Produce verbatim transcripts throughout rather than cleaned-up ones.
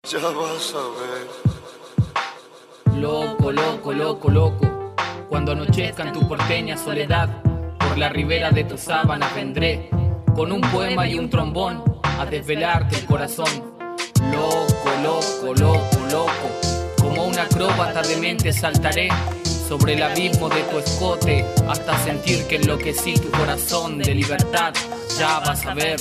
Ya vas a ver. Loco, loco, loco, loco. Cuando anochezca en tu porteña soledad, por la ribera de tus sábanas vendré, con un poema y un trombón, a desvelarte el corazón. Loco, loco, loco, loco. Como un acróbata de mente saltaré sobre el abismo de tu escote, hasta sentir que enloquecí tu corazón de libertad. Ya vas a ver.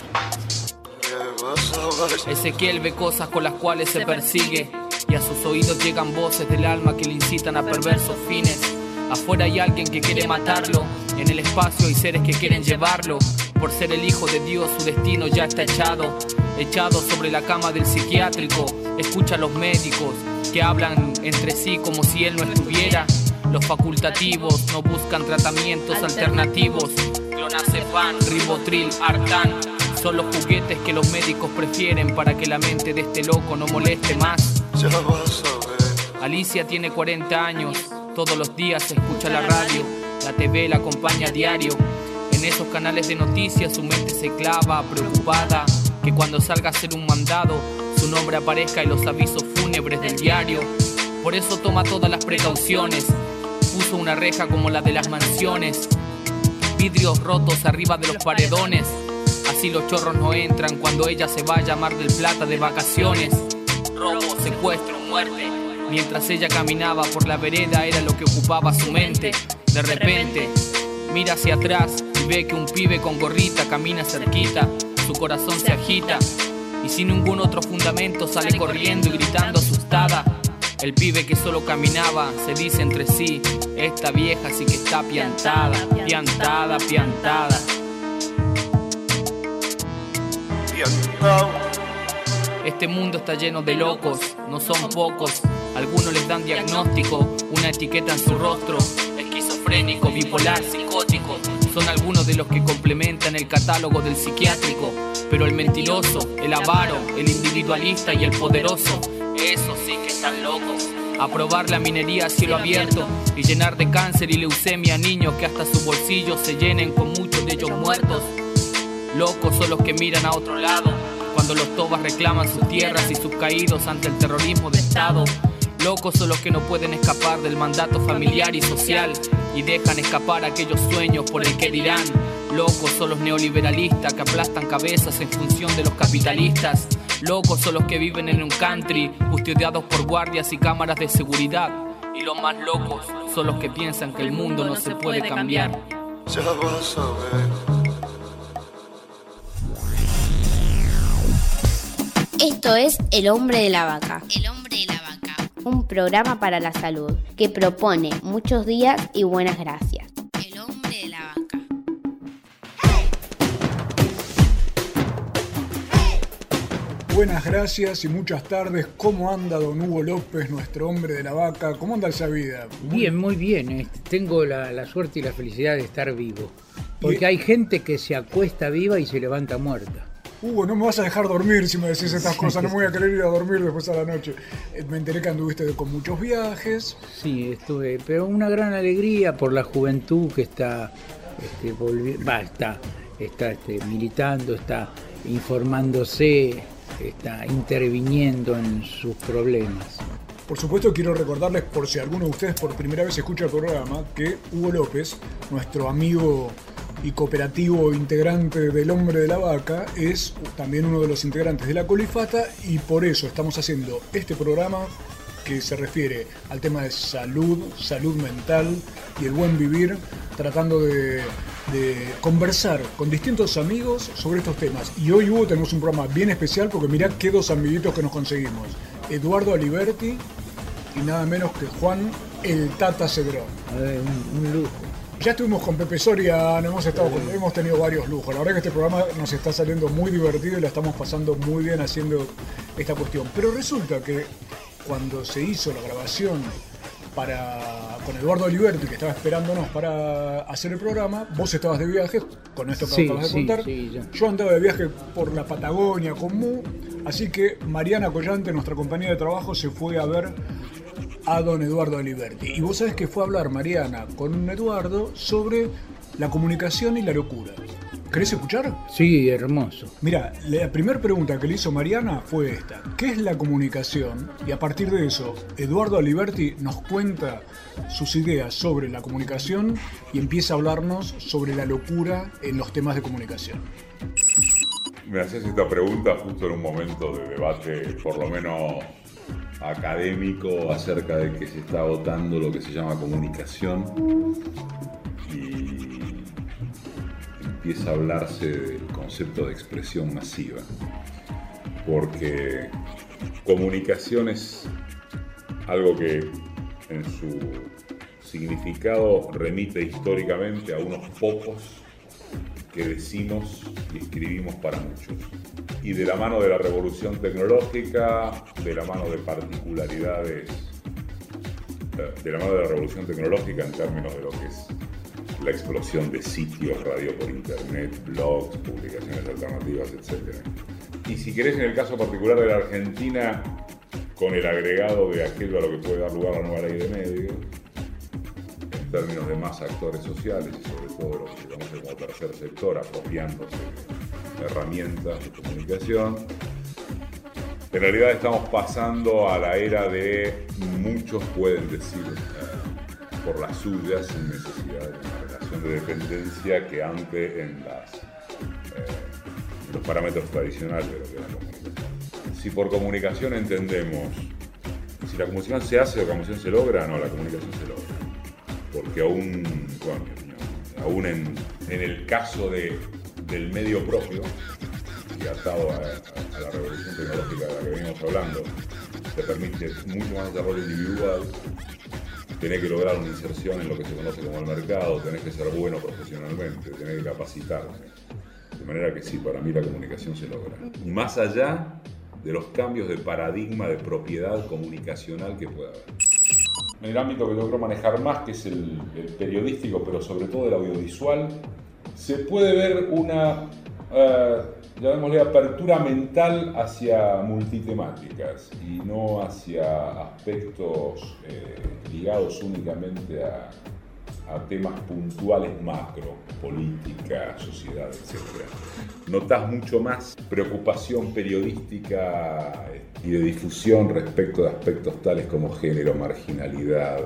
Ezequiel ve cosas con las cuales se persigue, y a sus oídos llegan voces del alma que le incitan a perversos fines. Afuera hay alguien que quiere matarlo, en el espacio hay seres que quieren llevarlo. Por ser el hijo de Dios su destino ya está echado, echado sobre la cama del psiquiátrico. Escucha a los médicos que hablan entre sí como si él no estuviera. Los facultativos no buscan tratamientos alternativos. Clonazepam, Ribotril, Artán son los juguetes que los médicos prefieren para que la mente de este loco no moleste más. Ya vas a ver. Alicia tiene cuarenta años, todos los días escucha la radio, la T V la acompaña a diario. En esos canales de noticias su mente se clava, preocupada, que cuando salga a hacer un mandado, su nombre aparezca en los avisos fúnebres del diario. Por eso toma todas las precauciones, puso una reja como la de las mansiones, vidrios rotos arriba de los paredones. Así los chorros no entran cuando ella se vaya a Mar del Plata de vacaciones. Robo, secuestro, muerte. Mientras ella caminaba por la vereda era lo que ocupaba su mente. De repente, mira hacia atrás y ve que un pibe con gorrita camina cerquita. Su corazón se agita y sin ningún otro fundamento sale corriendo y gritando asustada. El pibe que solo caminaba se dice entre sí: esta vieja sí que está piantada, piantada, piantada. Este mundo está lleno de locos, no son pocos. Algunos les dan diagnóstico, una etiqueta en su rostro: esquizofrénico, bipolar, psicótico. Son algunos de los que complementan el catálogo del psiquiátrico. Pero el mentiroso, el avaro, el individualista y el poderoso, esos sí que están locos. Aprobar la minería a cielo abierto y llenar de cáncer y leucemia a niños que hasta sus bolsillos se llenen con muchos de ellos muertos. Locos son los que miran a otro lado cuando los tobas reclaman sus tierras y sus caídos ante el terrorismo de Estado. Locos son los que no pueden escapar del mandato familiar y social y dejan escapar aquellos sueños por el que dirán. Locos son los neoliberalistas que aplastan cabezas en función de los capitalistas. Locos son los que viven en un country custodiados por guardias y cámaras de seguridad. Y los más locos son los que piensan que el mundo no se puede cambiar. Ya vas a ver. Esto es El Hombre de la Vaca. El Hombre de la Vaca. Un programa para la salud que propone muchos días y buenas gracias. El Hombre de la Vaca. Buenas gracias y muchas tardes. ¿Cómo anda don Hugo López, nuestro hombre de la vaca? ¿Cómo anda esa vida? Muy bien, muy bien. Eh. Tengo la, la suerte y la felicidad de estar vivo. Porque y... hay gente que se acuesta viva y se levanta muerta. Hugo, no me vas a dejar dormir si me decís estas sí, cosas. No me voy a querer ir a dormir después a la noche. Me enteré que anduviste con muchos viajes. Sí, estuve, pero una gran alegría por la juventud que está, este, volvi- va, está, está este, militando, está informándose, está interviniendo en sus problemas. Por supuesto, quiero recordarles, por si alguno de ustedes por primera vez escucha el programa, que Hugo López, nuestro amigo y cooperativo integrante del Hombre de la Vaca, es también uno de los integrantes de la Colifata, y por eso estamos haciendo este programa que se refiere al tema de salud, salud mental y el buen vivir, tratando de, de conversar con distintos amigos sobre estos temas. Y hoy, Hugo, tenemos un programa bien especial porque mirá qué dos amiguitos que nos conseguimos: Eduardo Aliberti y nada menos que Juan el Tata Cedrón. A ver, un, un lujo. Ya estuvimos con Pepe Soriano, hemos, estado con, hemos tenido varios lujos. La verdad que este programa nos está saliendo muy divertido y la estamos pasando muy bien haciendo esta cuestión. Pero resulta que cuando se hizo la grabación para con Eduardo Aliberti, que estaba esperándonos para hacer el programa, vos estabas de viaje, con esto que sí, acabas de sí, contar. Sí, yo andaba de viaje por la Patagonia con Mu, así que Mariana Collante, nuestra compañera de trabajo, se fue a ver a don Eduardo Aliberti. Y vos sabés que fue a hablar Mariana con Eduardo sobre la comunicación y la locura. ¿Querés escuchar? Sí, hermoso. Mira, la primera pregunta que le hizo Mariana fue esta. ¿Qué es la comunicación? Y a partir de eso, Eduardo Aliberti nos cuenta sus ideas sobre la comunicación y empieza a hablarnos sobre la locura en los temas de comunicación. Me haces esta pregunta justo en un momento de debate, por lo menos académico, acerca de que se está agotando lo que se llama comunicación y empieza a hablarse del concepto de expresión masiva, porque comunicación es algo que en su significado remite históricamente a unos pocos que decimos y escribimos para muchos. Y de la mano de la revolución tecnológica, de la mano de particularidades, de la mano de la revolución tecnológica en términos de lo que es la explosión de sitios, radio por internet, blogs, publicaciones alternativas, etcétera. Y si querés, en el caso particular de la Argentina, con el agregado de aquello a lo que puede dar lugar la nueva ley de medios, en términos de más actores sociales y sobre todo lo que se conoce como tercer sector, apropiándose de herramientas de comunicación, en realidad estamos pasando a la era de muchos pueden decir eh, por las suyas sin necesidad de una relación de dependencia que antes en las, eh, los parámetros tradicionales de lo que es la comunicación. Si por comunicación entendemos si la comunicación se hace o la comunicación se logra, no, la comunicación se logra. Porque aún, bueno, aún en, en el caso de, del medio propio, y atado a, a, a la revolución tecnológica de la que venimos hablando, te permite mucho más desarrollo individual, tenés que lograr una inserción en lo que se conoce como el mercado, tenés que ser bueno profesionalmente, tenés que capacitarte. De manera que sí, para mí la comunicación se logra. Y más allá de los cambios de paradigma de propiedad comunicacional que pueda haber. En el ámbito que yo creo manejar más, que es el, el periodístico, pero sobre todo el audiovisual, se puede ver una, uh, llamémosle, apertura mental hacia multitemáticas y no hacia aspectos eh, ligados únicamente a, a temas puntuales macro, política, sociedad, etcétera. Notás mucho más preocupación periodística y de difusión respecto de aspectos tales como género, marginalidad,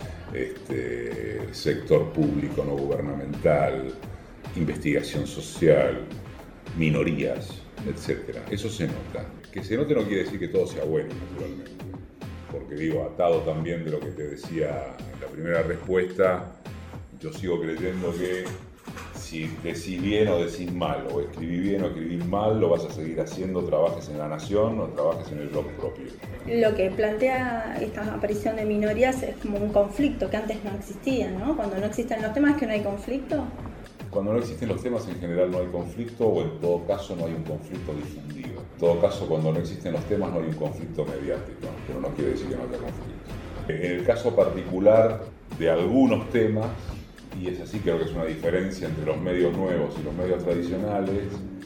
este, sector público no gubernamental, investigación social, minorías, etcétera. Eso se nota. Que se note no quiere decir que todo sea bueno, naturalmente. Porque digo, atado también de lo que te decía en la primera respuesta, yo sigo creyendo que si decís bien o decís mal, o escribís bien o escribís mal, lo vas a seguir haciendo, trabajes en La Nación o trabajes en el blog propio. Lo que plantea esta aparición de minorías es como un conflicto que antes no existía, ¿no? Cuando no existen los temas, ¿que no hay conflicto? Cuando no existen los temas, en general no hay conflicto, o en todo caso no hay un conflicto difundido. En todo caso, cuando no existen los temas, no hay un conflicto mediático, pero no quiere decir que no haya conflicto. En el caso particular de algunos temas, y es así, creo que es una diferencia entre los medios nuevos y los medios tradicionales,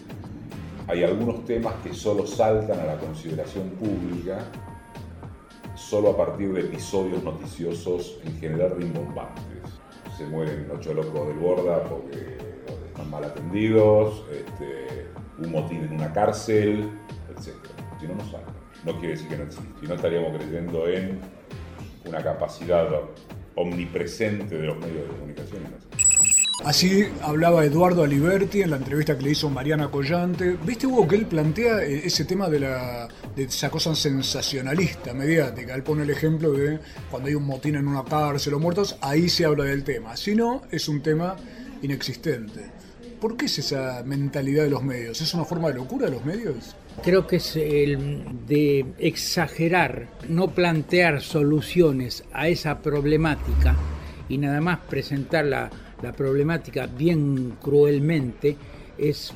hay algunos temas que solo saltan a la consideración pública solo a partir de episodios noticiosos, en general rimbombantes. Se mueren ocho locos del Borda porque están mal atendidos, este, un motín en una cárcel, etcétera. Si no, no saltan. No quiere decir que no existe. Si no, estaríamos creyendo en una capacidad omnipresente de los medios de comunicación. Así hablaba Eduardo Aliberti en la entrevista que le hizo Mariana Collante. ¿Viste, Hugo, que él plantea ese tema de, la, de esa cosa sensacionalista, mediática? Él pone el ejemplo de cuando hay un motín en una cárcel o muertos, ahí se habla del tema. Si no, es un tema inexistente. ¿Por qué es esa mentalidad de los medios? ¿Es una forma de locura de los medios? Creo que es el de exagerar, no plantear soluciones a esa problemática y nada más presentar la, la problemática bien cruelmente, es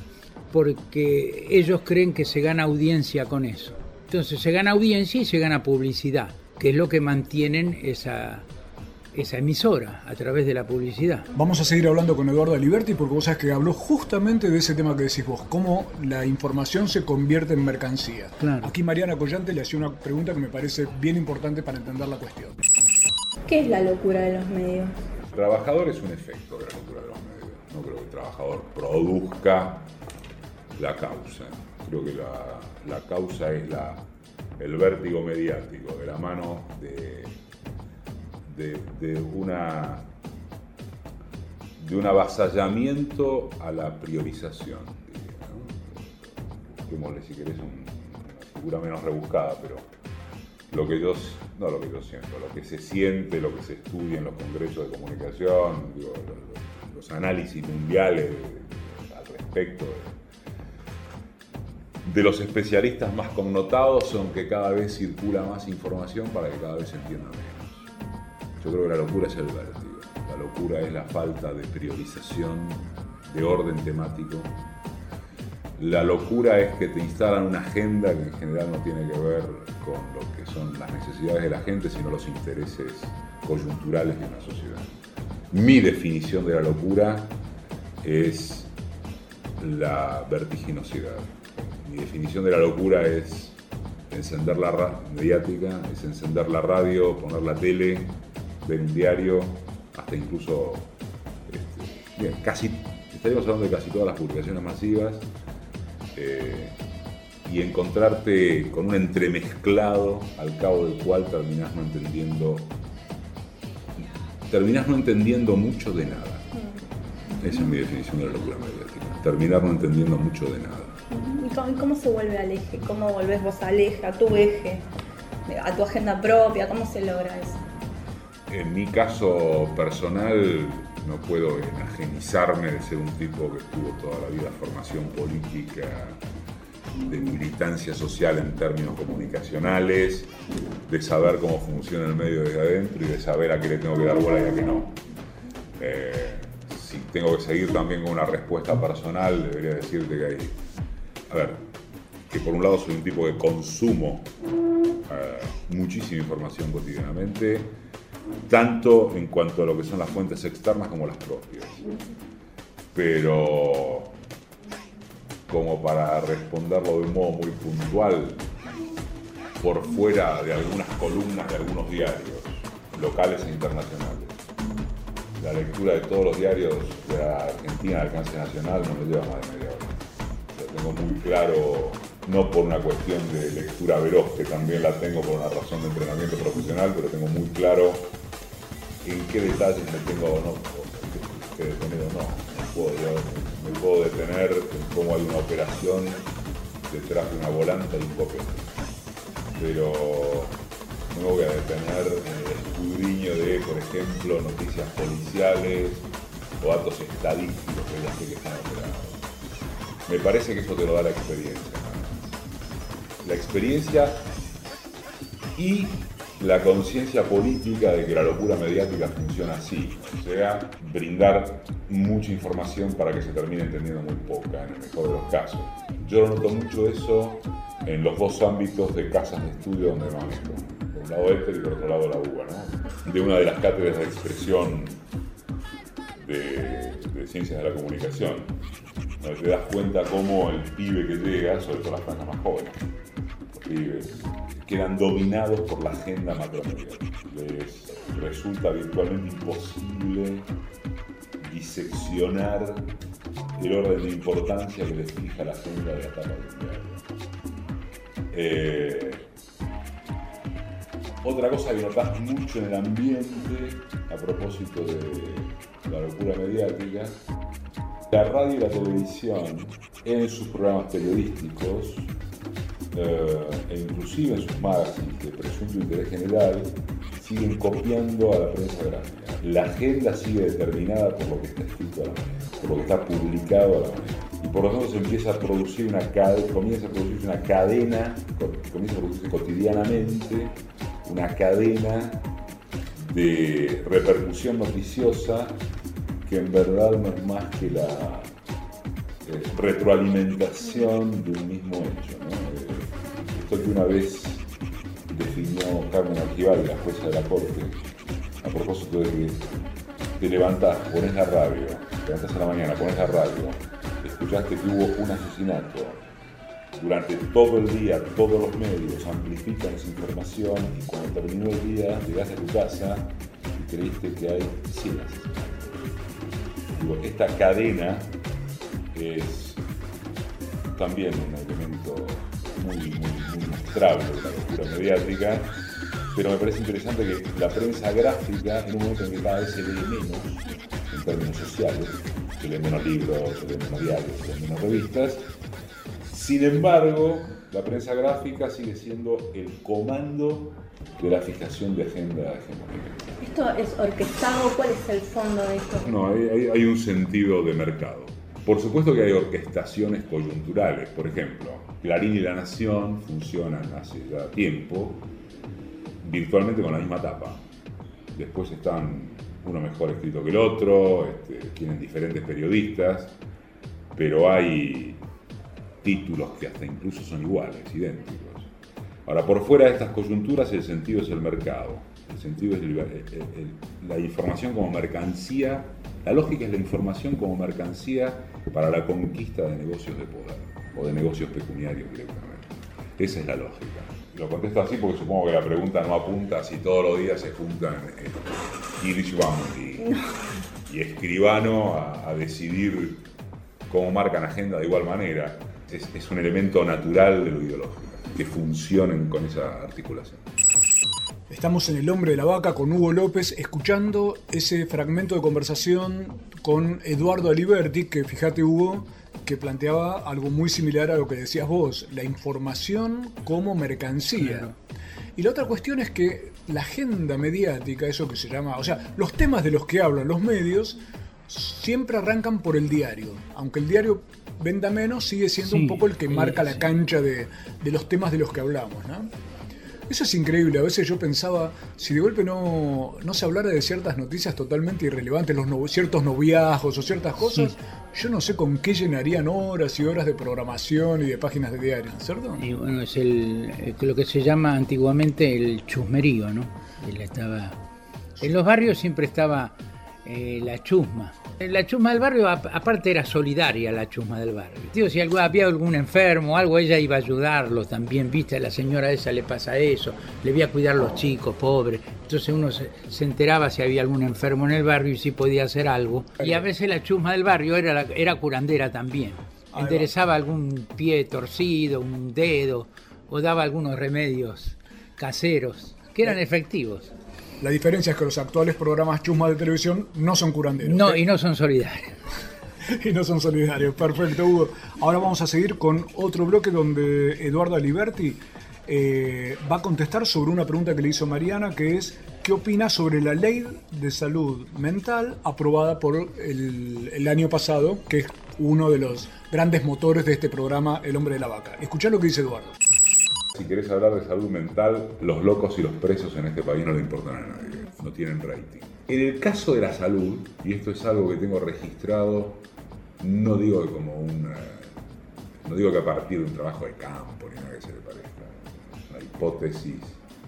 porque ellos creen que se gana audiencia con eso. Entonces se gana audiencia y se gana publicidad, que es lo que mantienen esa... esa emisora, a través de la publicidad. Vamos a seguir hablando con Eduardo Aliberti porque vos sabés que habló justamente de ese tema que decís vos, cómo la información se convierte en mercancía. Claro. Aquí Mariana Collante le hacía una pregunta que me parece bien importante para entender la cuestión. ¿Qué es la locura de los medios? Trabajador es un efecto de la locura de los medios. No creo que trabajador produzca la causa. Creo que la, la causa es la, el vértigo mediático de la mano de, de, de, una, de un avasallamiento a la priorización. Démosle, si querés, un, una figura menos rebuscada, pero lo que yo, no lo que yo siento, lo que se siente, lo que se estudia en los congresos de comunicación, digo, los, los análisis mundiales de, de, al respecto de, de los especialistas más connotados son que cada vez circula más información para que cada vez se entienda menos. Yo creo que la locura es el vértigo, la locura es la falta de priorización, de orden temático. La locura es que te instalan una agenda que en general no tiene que ver con lo que son las necesidades de la gente, sino los intereses coyunturales de una sociedad. Mi definición de la locura es la vertiginosidad. Mi definición de la locura es encender la radio mediática, es encender la radio, poner la tele, ver un diario, hasta incluso, este, bien, casi, estaríamos hablando de casi todas las publicaciones masivas, Eh, y encontrarte con un entremezclado al cabo del cual terminás no entendiendo terminás no entendiendo mucho de nada. Esa es mi definición de la locura mediática, terminar no entendiendo mucho de nada. ¿Y cómo, cómo se vuelve al eje? ¿Cómo volvés vos al eje, a tu eje, a tu agenda propia? ¿Cómo se logra eso? En mi caso personal, no puedo enajenizarme de ser un tipo que tuvo toda la vida formación política, de militancia social en términos comunicacionales, de saber cómo funciona el medio desde adentro y de saber a qué le tengo que dar bola y a qué no. Eh, si tengo que seguir también con una respuesta personal, debería decirte que hay... A ver, que por un lado soy un tipo que consumo eh, muchísima información cotidianamente, tanto en cuanto a lo que son las fuentes externas como las propias. Pero como para responderlo de un modo muy puntual, por fuera de algunas columnas de algunos diarios, locales e internacionales, la lectura de todos los diarios de la Argentina de alcance nacional no me lleva más de media hora. O sea, tengo muy claro, no por una cuestión de lectura veloz, que también la tengo por una razón de entrenamiento profesional, pero tengo muy claro en qué detalles me tengo o no que detener o no. Me puedo, yo, me puedo detener en cómo hay una operación detrás de una volanta y un copete. Pero no me voy a detener en el escudriño de, por ejemplo, noticias policiales o datos estadísticos que ya sé que están operados. Me parece que eso te lo da la experiencia. La experiencia y la conciencia política de que la locura mediática funciona así, o sea, brindar mucha información para que se termine entendiendo muy poca, en el mejor de los casos. Yo lo noto mucho eso en los dos ámbitos de casas de estudio donde me meto, por un lado Éter y por otro lado la U B A, ¿no? De una de las cátedras de expresión de, de ciencias de la comunicación, donde te das cuenta cómo el pibe que llega, sobre todo las franjas más jóvenes, los pibes, quedan dominados por la agenda macromediática. Les resulta virtualmente imposible diseccionar el orden de importancia que les fija la agenda de la tapa del diario. Eh, otra cosa que notas mucho en el ambiente, a propósito de la locura mediática, la radio y la televisión, en sus programas periodísticos, Uh, e inclusive en sus magazines de presunto interés general, siguen copiando a la prensa gráfica. La agenda sigue determinada por lo que está escrito a la manera, por lo que está publicado a la manera. Y por lo tanto se empieza a producir una cadena, comienza a producirse una cadena, comienza a producirse cotidianamente una cadena de repercusión noticiosa que en verdad no es más que la eh, retroalimentación de un mismo hecho, ¿no? Eh, esto que una vez definió Carmen Arquival, la jueza de la Corte, a propósito de que te levantás, pones la radio, te levantás a la mañana, pones la radio, escuchaste que hubo un asesinato, durante todo el día todos los medios amplifican esa información y cuando terminó el día llegaste a tu casa y creíste que hay cien asesinatos. Digo, esta cadena es también un elemento muy, muy, muy mostrable de la locura mediática, pero me parece interesante que la prensa gráfica, en un momento en que cada vez se lee menos, en términos sociales, se leen menos libros, se leen menos diarios, se leen menos revistas, sin embargo, la prensa gráfica sigue siendo el comando de la fijación de agenda hegemónica. ¿Esto es orquestado? ¿Cuál es el fondo de esto? No, hay, hay, hay un sentido de mercado. Por supuesto que hay orquestaciones coyunturales. Por ejemplo, Clarín y La Nación funcionan hace ya tiempo virtualmente con la misma tapa. Después están uno mejor escrito que el otro, este, tienen diferentes periodistas, pero hay títulos que hasta incluso son iguales, idénticos. Ahora, por fuera de estas coyunturas, el sentido es el mercado. El sentido es el, el, el, la información como mercancía. La lógica es la información como mercancía para la conquista de negocios de poder o de negocios pecuniarios directamente. Esa es la lógica. Lo contesto así porque supongo que la pregunta no apunta si todos los días se juntan eh, Hirschbaum y, y Escribano a, a decidir cómo marcan agenda de igual manera. Es, es un elemento natural de lo ideológico, que funcionen con esa articulación. Estamos en El Hombre de la Vaca con Hugo López, escuchando ese fragmento de conversación con Eduardo Aliberti, que fíjate, Hugo, que planteaba algo muy similar a lo que decías vos, la información como mercancía. Claro. Y la otra cuestión es que la agenda mediática, eso que se llama, o sea, los temas de los que hablan los medios, siempre arrancan por el diario, aunque el diario venda menos, sigue siendo sí, un poco el que marca sí. la cancha de, de los temas de los que hablamos, ¿no? Eso es increíble. A veces yo pensaba, si de golpe no, no se hablara de ciertas noticias totalmente irrelevantes, los no, ciertos noviazgos o ciertas cosas, sí. yo no sé con qué llenarían horas y horas de programación y de páginas de diario, ¿cierto? Y bueno, es el, lo que se llama antiguamente el chusmerío, ¿no? Él estaba, en los barrios siempre estaba eh, la chusma. La chusma del barrio, aparte, era solidaria la chusma del barrio. Tío, si había algún enfermo o algo, ella iba a ayudarlo también, viste, a la señora esa le pasa eso, le voy a cuidar a los chicos, pobres. Entonces uno se, se enteraba si había algún enfermo en el barrio y si podía hacer algo. Y a veces la chusma del barrio era, la, era curandera también. Interesaba algún pie torcido, un dedo, o daba algunos remedios caseros, que eran efectivos. La diferencia es que los actuales programas chusma de televisión no son curanderos. No, ¿eh? Y no son solidarios. y no son solidarios. Perfecto, Hugo. Ahora vamos a seguir con otro bloque donde Eduardo Aliberti eh, va a contestar sobre una pregunta que le hizo Mariana, que es ¿qué opina sobre la ley de salud mental aprobada por el, el año pasado, que es uno de los grandes motores de este programa El Hombre de la Vaca? Escuchá lo que dice Eduardo. Si querés hablar de salud mental, los locos y los presos en este país no le importan a nadie, no tienen rating. En el caso de la salud, y esto es algo que tengo registrado, no digo que como una, no digo que a partir de un trabajo de campo ni nada que se le parezca, una hipótesis,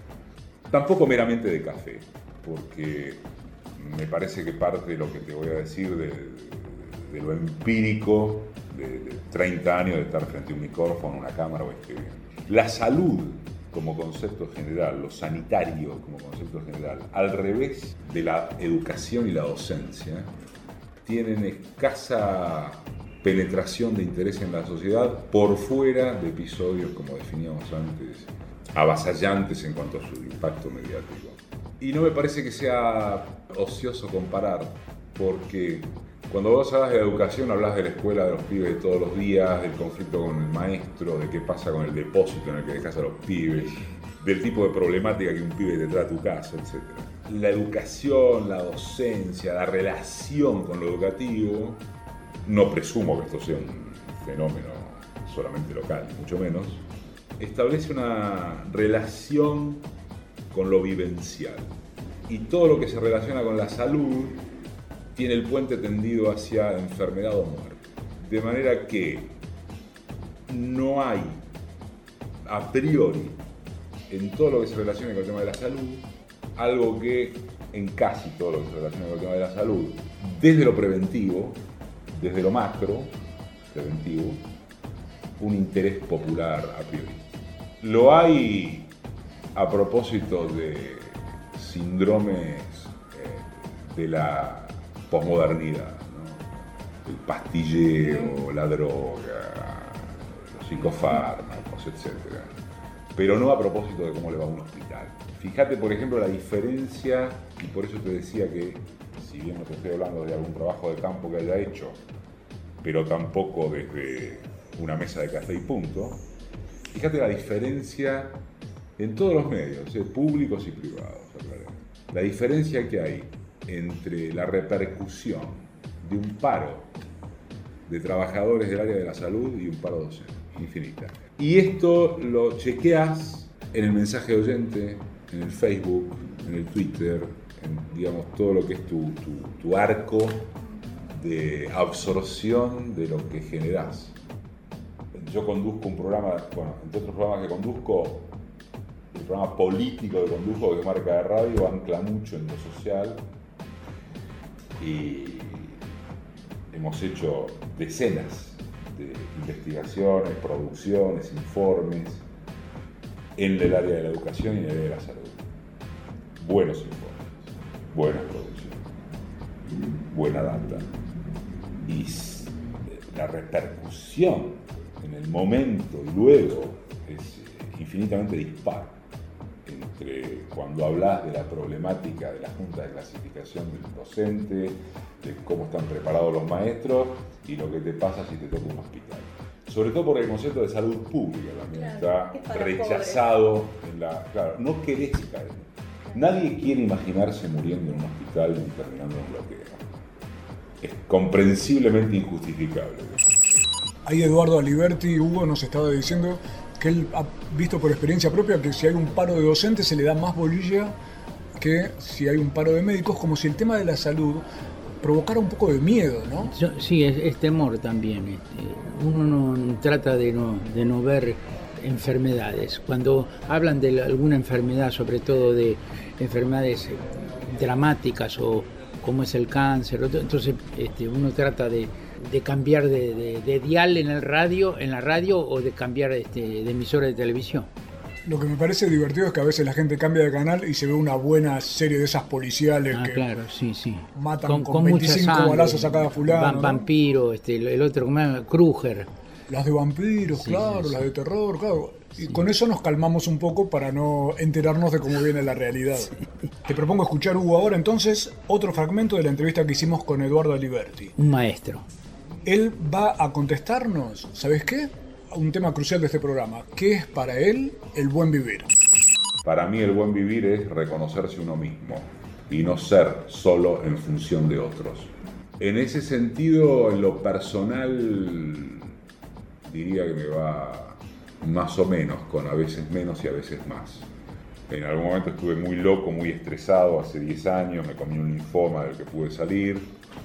tampoco meramente de café, porque me parece que parte de lo que te voy a decir de, de lo empírico de, de treinta años de estar frente a un micrófono, una cámara o escribiendo. La salud como concepto general, lo sanitario como concepto general, al revés de la educación y la docencia, tienen escasa penetración de interés en la sociedad por fuera de episodios, como definíamos antes, avasallantes en cuanto a su impacto mediático. Y no me parece que sea ocioso comparar, porque cuando vos hablas de la educación, hablas de la escuela de los pibes de todos los días, del conflicto con el maestro, de qué pasa con el depósito en el que dejas a los pibes, del tipo de problemática que un pibe te trae a tu casa, etcétera. La educación, la docencia, la relación con lo educativo, no presumo que esto sea un fenómeno solamente local, ni mucho menos, establece una relación con lo vivencial. Y todo lo que se relaciona con la salud tiene el puente tendido hacia enfermedad o muerte. De manera que no hay, a priori, en todo lo que se relaciona con el tema de la salud, algo que, en casi todo lo que se relaciona con el tema de la salud, desde lo preventivo, desde lo macro, preventivo, un interés popular a priori. Lo hay a propósito de síndromes eh, de la posmodernidad, ¿no? el pastilleo, la droga, los psicofármacos, etcétera. Pero no a propósito de cómo le va a un hospital. Fíjate, por ejemplo, la diferencia, y por eso te decía que, si bien no te estoy hablando de algún trabajo de campo que haya hecho, pero tampoco desde una mesa de café y punto, fíjate la diferencia en todos los medios, eh, públicos y privados, aclaremos. La diferencia que hay entre la repercusión de un paro de trabajadores del área de la salud y un paro docente, infinita. Y esto lo chequeas en el mensaje de oyente, en el Facebook, en el Twitter, en, digamos, todo lo que es tu, tu, tu arco de absorción de lo que generás. Yo conduzco un programa, bueno, entre otros programas que conduzco, el programa político que conduzco de Marca de Radio ancla mucho en lo social y hemos hecho decenas de investigaciones, producciones, informes en el área de la educación y en el área de la salud. Buenos informes, buenas producciones, buena data. Y la repercusión en el momento y luego es infinitamente dispar entre cuando hablas de la problemática de la Junta de Clasificación del docente, de cómo están preparados los maestros y lo que te pasa si te toca un hospital. Sobre todo porque el concepto de salud pública también claro, está rechazado en la... Claro, no querés caer. Nadie quiere imaginarse muriendo en un hospital y terminando en un bloqueo. Es comprensiblemente injustificable. Ahí Eduardo Aliberti, Hugo, nos estaba diciendo que él ha visto por experiencia propia que si hay un paro de docentes se le da más bolilla que si hay un paro de médicos, como si el tema de la salud provocara un poco de miedo, ¿no? Yo, sí, es, es temor también. Este, uno no trata de no, de no ver enfermedades. Cuando hablan de alguna enfermedad, sobre todo de enfermedades dramáticas o como es el cáncer, entonces este, uno trata de, de cambiar de, de, de dial en el radio, en la radio o de cambiar este, de emisora de televisión. Lo que me parece divertido es que a veces la gente cambia de canal y se ve una buena serie de esas policiales ah, que claro, sí, sí. matan con, con, con veinticinco balazos a cada fulano. Va, ¿no? Vampiro, este, el otro, ¿cómo se llama? Kruger. Las de vampiros, sí, claro, sí, las sí. de terror, claro. Y sí. con eso nos calmamos un poco para no enterarnos de cómo viene la realidad. Sí. Te propongo escuchar, Hugo, ahora entonces otro fragmento de la entrevista que hicimos con Eduardo Aliberti. Un maestro. Él va a contestarnos, ¿sabes qué? Un tema crucial de este programa. ¿Qué es para él el buen vivir? Para mí el buen vivir es reconocerse uno mismo y no ser solo en función de otros. En ese sentido, en lo personal, diría que me va más o menos, con a veces menos y a veces más. En algún momento estuve muy loco, muy estresado, hace diez años, me comí un linfoma del que pude salir.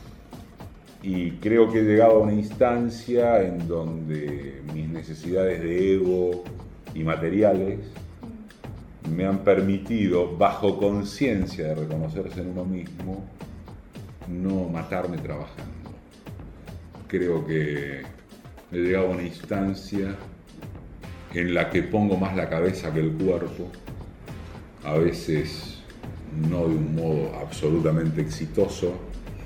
Y creo que he llegado a una instancia en donde mis necesidades de ego y materiales me han permitido, bajo conciencia de reconocerse en uno mismo, no matarme trabajando. Creo que he llegado a una instancia en la que pongo más la cabeza que el cuerpo, a veces no de un modo absolutamente exitoso,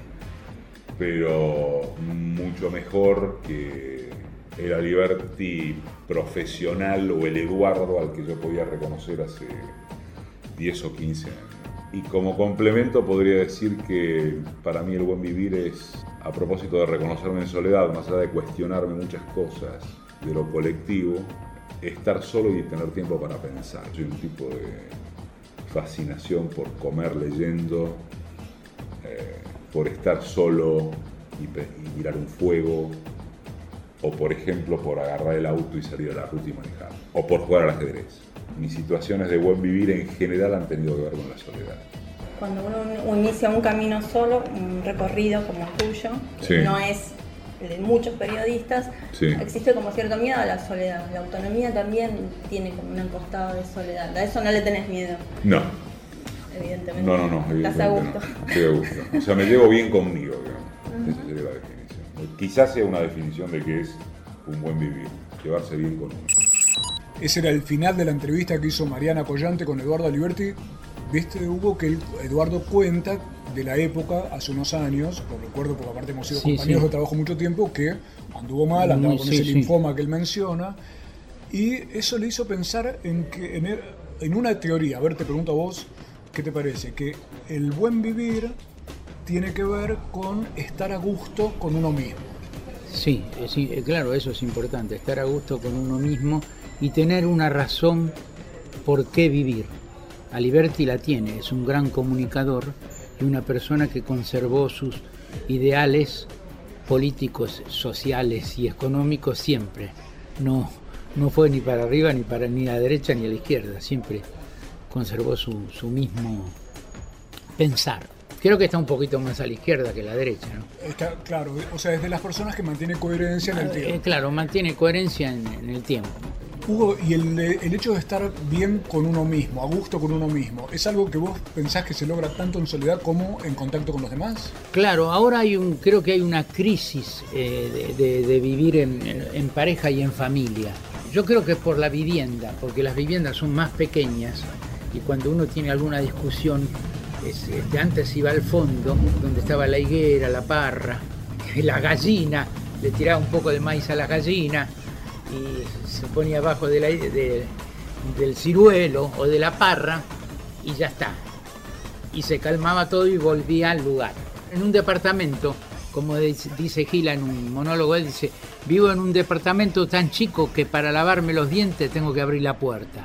pero mucho mejor que el Aliberti profesional o el Eduardo al que yo podía reconocer hace diez o quince años. Y como complemento podría decir que para mí el buen vivir es, a propósito de reconocerme en soledad, más allá de cuestionarme muchas cosas de lo colectivo, estar solo y tener tiempo para pensar. Soy un tipo de fascinación por comer leyendo, eh, por estar solo y, y mirar un fuego, o por ejemplo por agarrar el auto y salir a la ruta y manejar, o por jugar al ajedrez. Mis situaciones de buen vivir en general han tenido que ver con la soledad. Cuando uno inicia un camino solo, un recorrido como el tuyo, sí. no es el de muchos periodistas, sí. existe como cierto miedo a la soledad. La autonomía también tiene como un costado de soledad. A eso no le tenés miedo. No. Evidentemente. No, no, no. Estás a gusto. No. Estoy a gusto. O sea, me llevo bien conmigo, digamos. Uh-huh. Esa sería la definición. Quizás sea una definición de qué es un buen vivir. Llevarse bien con uno. Ese era el final de la entrevista que hizo Mariana Collante con Eduardo Aliberti. Viste, Hugo, que el, Eduardo cuenta de la época, hace unos años, lo recuerdo porque aparte hemos sido Sí, compañeros sí. de trabajo mucho tiempo, que anduvo mal, andaba Muy, con sí, ese sí. linfoma que él menciona, y eso le hizo pensar en, que, en, el- en una teoría. A ver, te pregunto a vos, ¿qué te parece? Que el buen vivir tiene que ver con estar a gusto con uno mismo. Sí, eh, sí, eh, claro, eso es importante, estar a gusto con uno mismo y tener una razón por qué vivir. Aliberti la tiene, es un gran comunicador y una persona que conservó sus ideales políticos, sociales y económicos siempre. No, no fue ni para arriba, ni para ni a la derecha ni a la izquierda, siempre conservó su, su mismo pensar. Creo que está un poquito más a la izquierda que a la derecha, ¿no? Está claro, o sea, es de las personas que mantiene coherencia en el Eh, tiempo. claro, mantiene coherencia en, en el tiempo. Hugo, y el, el hecho de estar bien con uno mismo, a gusto con uno mismo, ¿es algo que vos pensás que se logra tanto en soledad como en contacto con los demás? Claro, ahora hay un, creo que hay una crisis eh, de, de- de vivir en, en- en pareja y en familia. Yo creo que es por la vivienda, porque las viviendas son más pequeñas y cuando uno tiene alguna discusión, es, este, antes iba al fondo, donde estaba la higuera, la parra, la gallina, le tiraba un poco de maíz a la gallina y se ponía abajo de la- de- del ciruelo o de la parra y ya está. Y se calmaba todo y volvía al lugar. En un departamento, como dice dice Gila en un monólogo, él dice, vivo en un departamento tan chico que para lavarme los dientes tengo que abrir la puerta.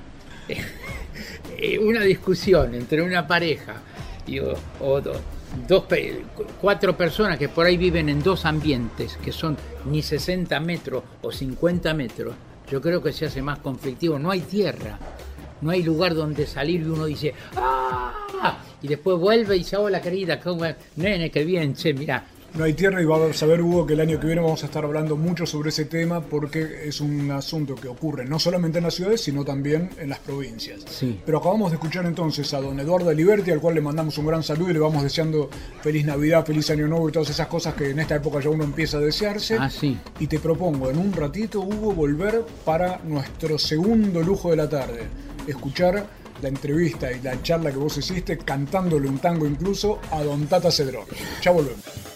Eh, una discusión entre una pareja y, o, o do- dos, pe- cuatro personas que por ahí viven en dos ambientes que son ni sesenta metros o cincuenta metros, yo creo que se hace más conflictivo. No hay tierra, no hay lugar donde salir y uno dice ¡ah! Y después vuelve y dice, hola querida, ¿cómo es? Nene, qué bien, che, mirá. No hay tierra y vas a ver, Hugo, que el año que viene vamos a estar hablando mucho sobre ese tema porque es un asunto que ocurre no solamente en las ciudades, sino también en las provincias. Sí. Pero acabamos de escuchar entonces a don Eduardo Aliberti, al cual le mandamos un gran saludo y le vamos deseando feliz Navidad, feliz Año Nuevo y todas esas cosas que en esta época ya uno empieza a desearse. Ah, sí. Y te propongo en un ratito, Hugo, volver para nuestro segundo lujo de la tarde. Escuchar la entrevista y la charla que vos hiciste, cantándole un tango incluso, a don Tata Cedrón. Ya volvemos.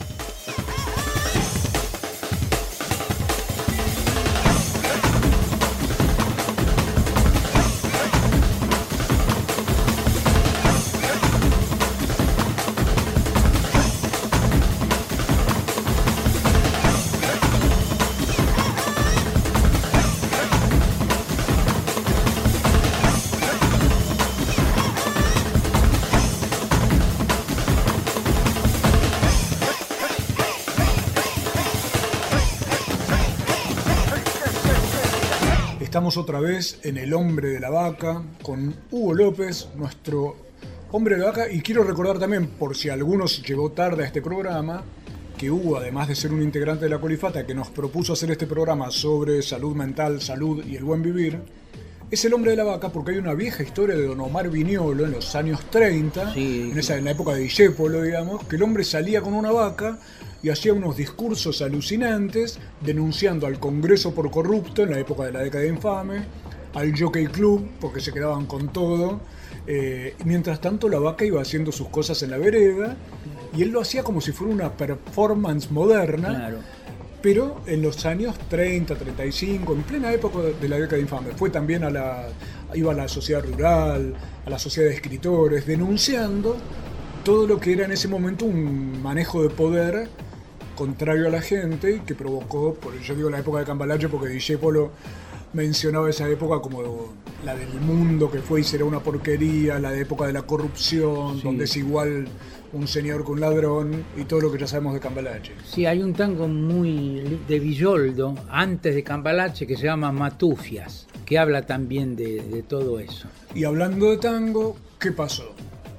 Estamos otra vez en El Hombre de la Vaca con Hugo López, nuestro hombre de la vaca. Y quiero recordar también, por si algunos llegó tarde a este programa, que Hugo, además de ser un integrante de la Colifata que nos propuso hacer este programa sobre salud mental, salud y el buen vivir, es el hombre de la vaca porque hay una vieja historia de don Omar Viñolo en los años treinta, Sí. en, esa, en la época de Discépolo, digamos, que el hombre salía con una vaca y hacía unos discursos alucinantes denunciando al Congreso por corrupto en la época de la década infame, al Jockey Club porque se quedaban con todo, eh, y mientras tanto la vaca iba haciendo sus cosas en la vereda y él lo hacía como si fuera una performance moderna. Claro. Pero en los años treinta, treinta y cinco, en plena época de la década infame, fue también a la, iba a la sociedad rural, a la sociedad de escritores, denunciando todo lo que era en ese momento un manejo de poder contrario a la gente, que provocó, por yo digo la época de Cambalache, porque Discépolo mencionaba esa época como la del mundo que fue y será una porquería, la de época de la corrupción, Sí. donde es igual un señor que un ladrón y todo lo que ya sabemos de Cambalache. Sí, hay un tango muy li- de Villoldo, antes de Cambalache, que se llama Matufias, que habla también de, de todo eso. Y hablando de tango, ¿qué pasó?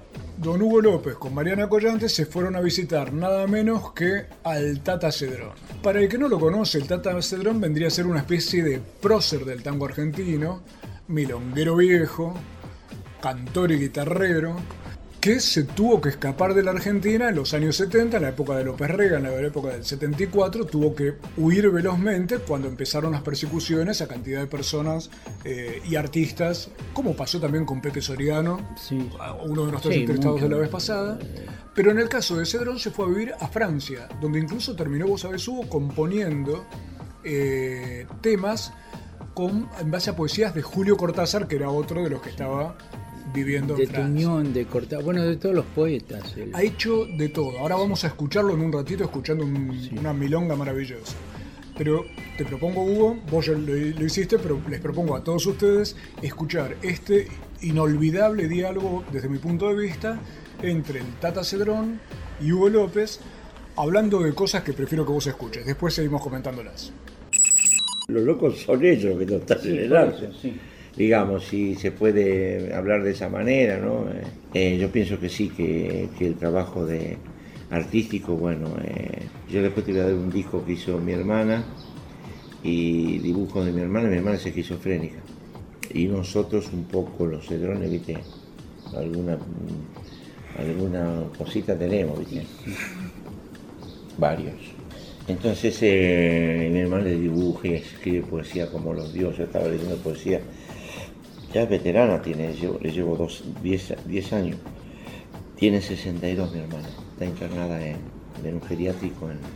Don Hugo López con Mariana Collante se fueron a visitar nada menos que al Tata Cedrón. Para el que no lo conoce, el Tata Cedrón vendría a ser una especie de prócer del tango argentino, milonguero viejo, cantor y guitarrero, que se tuvo que escapar de la Argentina en los años setenta, en la época de López Rega, en la época del setenta y cuatro, tuvo que huir velozmente cuando empezaron las persecuciones a cantidad de personas eh, y artistas, como pasó también con Pepe Soriano, Sí. uno de nuestros Sí, entrevistados mucho. de la vez pasada. Pero en el caso de Cedrón se fue a vivir a Francia, donde incluso terminó, vos sabés, Hugo, componiendo eh, temas con, en base a poesías de Julio Cortázar, que era otro de los que estaba viviendo en De Francia. Tuñón, de Cortázar, bueno, de todos los poetas. él. Ha hecho de todo. Ahora vamos a escucharlo en un ratito, escuchando un- Sí. una milonga maravillosa. Pero te propongo, Hugo, vos ya lo, lo hiciste, pero les propongo a todos ustedes escuchar este inolvidable diálogo, desde mi punto de vista, entre el Tata Cedrón y Hugo López, hablando de cosas que prefiero que vos escuches. Después seguimos comentándolas. Los locos son ellos los que nos están Sí, en el por arte. eso, sí. Digamos, si se puede hablar de esa manera, ¿no? Eh, eh, yo pienso que sí, que, que el trabajo de artístico, bueno, eh, yo después te voy a dar un disco que hizo mi hermana y dibujos de mi hermana, mi hermana es esquizofrénica. Y nosotros un poco los Cedrones, ¿viste? Alguna, alguna cosita tenemos, ¿viste? Varios. Entonces eh, mi hermana le dibuja y escribe poesía como los dioses. Yo estaba leyendo poesía. Ya es veterana, tiene, llevo- le llevo dos, diez, diez años. Tiene sesenta y dos mi hermana. Está internada en, en un geriátrico. En,